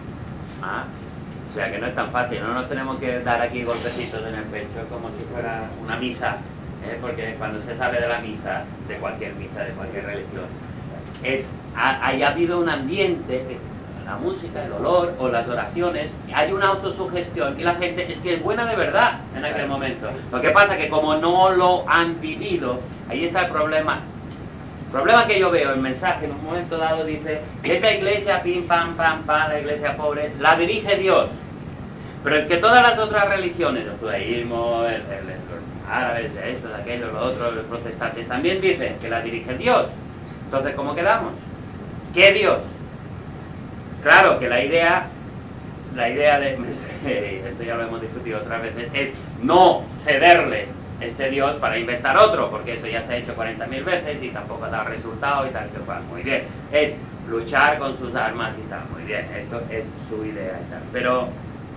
O sea que no es tan fácil, no nos tenemos que dar aquí golpecitos en el pecho como si fuera una misa, porque cuando se sale de la misa, de cualquier religión, haya habido un ambiente, la música, el olor o las oraciones, hay una autosugestión y la gente es que es buena de verdad en aquel momento. Lo que pasa es que como no lo han vivido, ahí está el problema. El problema que yo veo, el mensaje en un momento dado dice, esta iglesia, pim, pam, pam, pam, la iglesia pobre, la dirige Dios. Pero es que todas las otras religiones, el judaísmo, los árabes, esto, de aquello, lo otro, los protestantes, también dicen que la dirige Dios. Entonces, ¿cómo quedamos? ¿Qué Dios? Claro que la idea de, esto ya lo hemos discutido otras veces, es no cederles este Dios para inventar otro, porque eso ya se ha hecho 40.000 veces y tampoco ha dado resultado y tal, que cual, muy bien. Es luchar con sus armas y tal, muy bien, esto es su idea y tal. Pero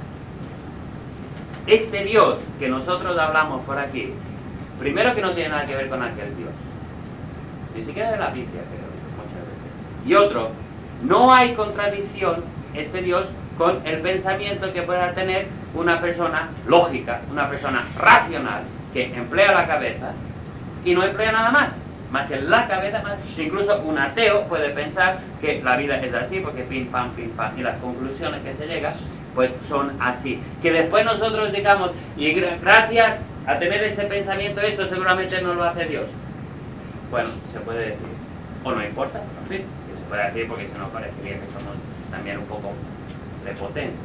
este Dios que nosotros hablamos por aquí, primero que no tiene nada que ver con aquel Dios, ni siquiera de la Biblia, creo, muchas veces. Y otro, no hay contradicción, este Dios, con el pensamiento que pueda tener una persona lógica, una persona racional, que emplea la cabeza y no emplea nada más que la cabeza, incluso un ateo puede pensar que la vida es así, porque pim, pam, y las conclusiones que se llegan, pues son así. Que después nosotros digamos, y gracias a tener ese pensamiento, esto seguramente no lo hace Dios. Bueno, se puede decir, o no importa, en fin, que se puede decir porque se nos parecería que somos también un poco prepotentes.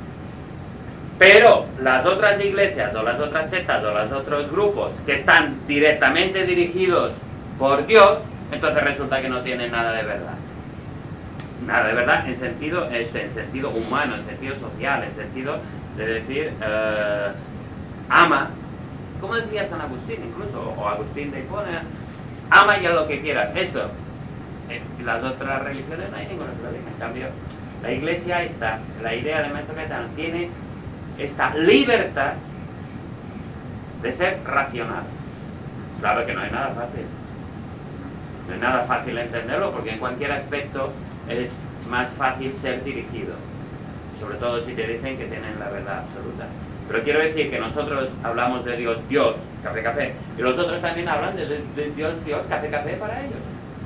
Pero las otras iglesias o las otras sectas o los otros grupos que están directamente dirigidos por Dios, entonces resulta que no tienen nada de verdad. Nada de verdad en sentido humano, en sentido social, en sentido de decir, ama, como decía San Agustín incluso, o Agustín de Hipona, ama ya lo que quieras. Esto, en las otras religiones no hay ninguna problema. En cambio, la iglesia está, la idea de Maestro Caetano tiene esta libertad de ser racional. Claro que no hay nada fácil. No es nada fácil entenderlo porque en cualquier aspecto es más fácil ser dirigido. Sobre todo si te dicen que tienen la verdad absoluta. Pero quiero decir que nosotros hablamos de Dios, Dios, café, café. Y los otros también hablan de Dios, Dios, café, café para ellos.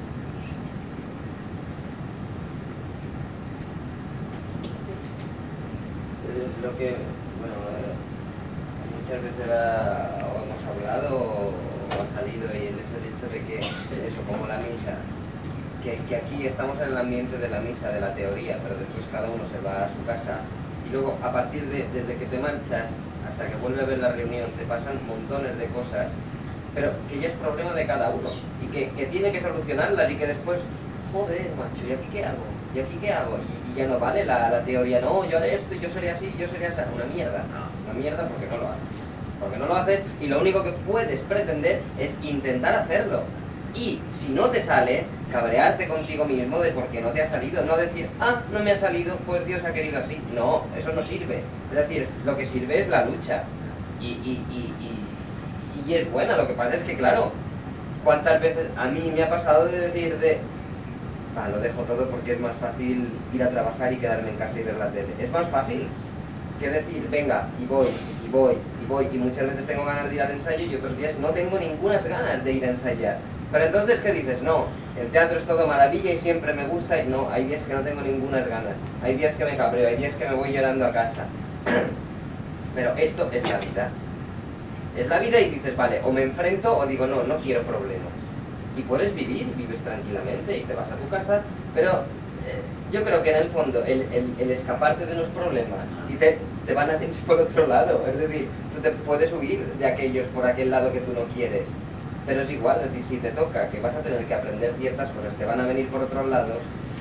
Lo que, bueno, muchas veces hemos hablado o ha salido y es el hecho de que, eso, como la misa, que aquí estamos en el ambiente de la misa, de la teoría, pero después cada uno se va a su casa y luego a partir desde que te marchas hasta que vuelve a ver la reunión te pasan montones de cosas, pero que ya es problema de cada uno y que tiene que solucionarlas y que después, joder, macho, ¿y aquí qué hago? ¿Y aquí qué hago? Y ya no vale la teoría, no, yo haré esto, yo seré así, yo seré así, una mierda porque no lo haces. Porque no lo haces y lo único que puedes pretender es intentar hacerlo. Y si no te sale, cabrearte contigo mismo de por qué no te ha salido, no decir, no me ha salido, pues Dios ha querido así. No, eso no sirve. Es decir, lo que sirve es la lucha. Y es buena, lo que pasa es que, claro, ¿cuántas veces a mí me ha pasado de decir lo dejo todo porque es más fácil ir a trabajar y quedarme en casa y ver la tele? Es más fácil que decir, venga, y voy, y muchas veces tengo ganas de ir al ensayo y otros días no tengo ninguna ganas de ir a ensayar. Pero entonces, ¿qué dices? No, el teatro es todo maravilla y siempre me gusta y no, hay días que no tengo ninguna ganas, hay días que me cabreo, hay días que me voy llorando a casa. Pero esto es la vida. Es la vida y dices, vale, o me enfrento o digo, no quiero problemas. Y puedes vivir, vives tranquilamente y te vas a tu casa, pero yo creo que en el fondo el escaparte de los problemas y te van a venir por otro lado, es decir, tú te puedes huir de aquellos por aquel lado que tú no quieres, pero es igual, es decir, si te toca que vas a tener que aprender ciertas cosas, te van a venir por otros lados,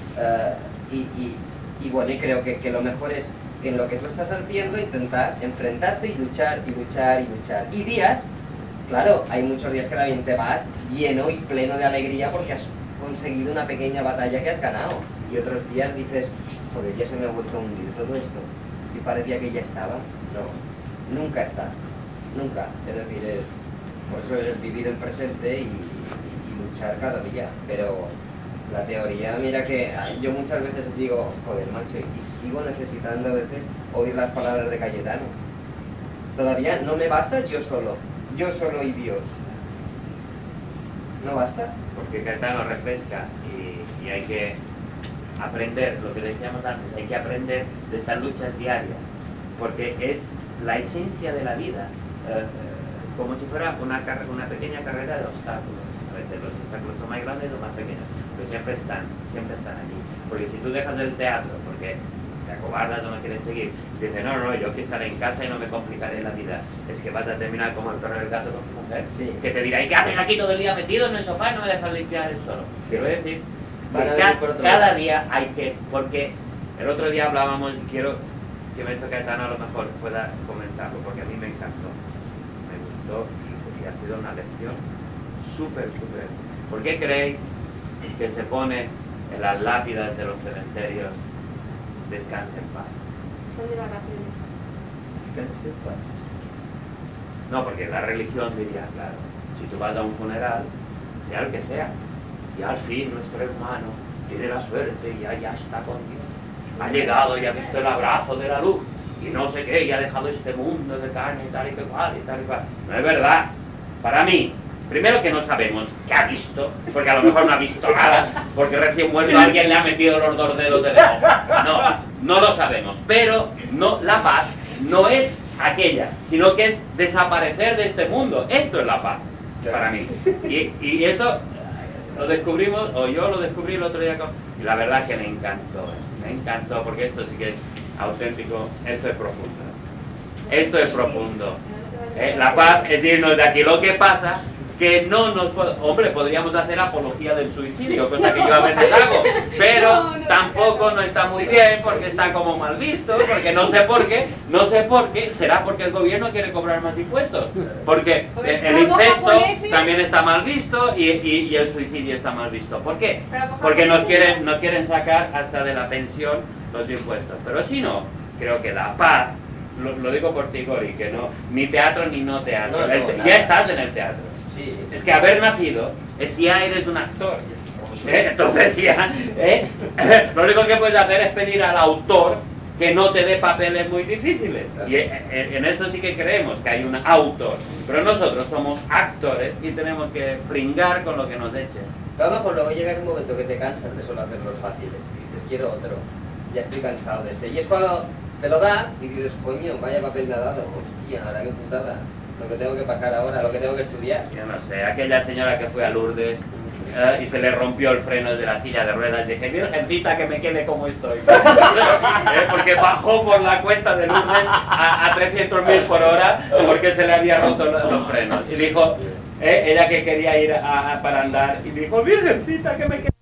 y bueno, y creo que lo mejor es en lo que tú estás haciendo intentar enfrentarte y luchar. Y días, claro, hay muchos días que también te vas lleno y pleno de alegría porque has conseguido una pequeña batalla que has ganado. Y otros días dices, joder, ya se me ha vuelto a hundir todo esto. Y parecía que ya estaba. No, nunca está. Nunca. Es decir, Por eso es vivir el presente y luchar cada día. Pero la teoría, mira que yo muchas veces digo, joder, macho, y sigo necesitando a veces oír las palabras de Cayetano. Todavía no me basta yo solo y Dios. ¿No basta? Porque Cayetano refresca y hay que aprender, lo que decíamos antes, hay que aprender de estas luchas diarias, porque es la esencia de la vida, como si fuera una pequeña carrera de obstáculos. A veces los obstáculos son más grandes o más pequeños, pero siempre están allí. Porque si tú dejas el teatro, porque te acobardas o no quieres seguir, dices, no, yo quiero estar en casa y no me complicaré la vida, es que vas a terminar como el perro del gato con tu mujer, Sí. que te dirá, ¿y qué haces aquí todo el día metido en el sofá y no me dejas limpiar el suelo? Sí. Quiero decir, Van a que venir por otro cada lado. día hay que, porque el otro día hablábamos, y quiero que esto Cayetano a lo mejor pueda comentarlo, porque a mí me encantó, me gustó y ha sido una lección súper. ¿Por qué creéis que se pone en las lápidas de los cementerios descanse en paz? Son de vacaciones. Descanse en paz. No, porque la religión diría, claro, si tú vas a un funeral, sea el que sea, y al fin nuestro hermano tiene la suerte y ya está con Dios. Ha llegado y ha visto el abrazo de la luz y no sé qué, y ha dejado este mundo de carne y tal y cual y tal y cual. No es verdad. Para mí, primero que no sabemos qué ha visto, porque a lo mejor no ha visto nada, porque recién muerto alguien le ha metido los 2 dedos de dedo. No lo sabemos. Pero no, la paz no es aquella, sino que es desaparecer de este mundo. Esto es la paz, para mí. Y esto lo descubrimos, o yo lo descubrí el otro día, y la verdad que me encantó, porque esto sí que es auténtico, esto es profundo. La paz es irnos de aquí. Lo que pasa que no nos... Hombre, podríamos hacer apología del suicidio, cosa que yo a veces hago, pero tampoco no está muy bien, porque está como mal visto, porque no sé por qué, será porque el gobierno quiere cobrar más impuestos, porque el incesto también está mal visto y el suicidio está mal visto. ¿Por qué? Porque nos quieren sacar hasta de la pensión los impuestos, pero si no, creo que la paz, lo digo por ti, Gori, que no, ni teatro ni no teatro, ya estás en el teatro. Sí. Es que haber nacido es ya eres un actor. Entonces ya, lo único que puedes hacer es pedir al autor que no te dé papeles muy difíciles. Y en esto sí que creemos que hay un autor. Pero nosotros somos actores y tenemos que pringar con lo que nos echen. A lo mejor luego llega un momento que te cansas de solo hacer los fáciles. Y dices, quiero otro. Ya estoy cansado de este. Y es cuando te lo da y dices, coño, vaya papel me ha dado. Hostia, ahora qué putada. Lo que tengo que pasar ahora, lo que tengo que estudiar. Yo no sé, aquella señora que fue a Lourdes y se le rompió el freno de la silla de ruedas, dije, virgencita, que me quede como estoy. Porque bajó por la cuesta de Lourdes a 300.000 por hora porque se le había roto los frenos. Y dijo, ella que quería ir para andar, y dijo, virgencita, que me quede.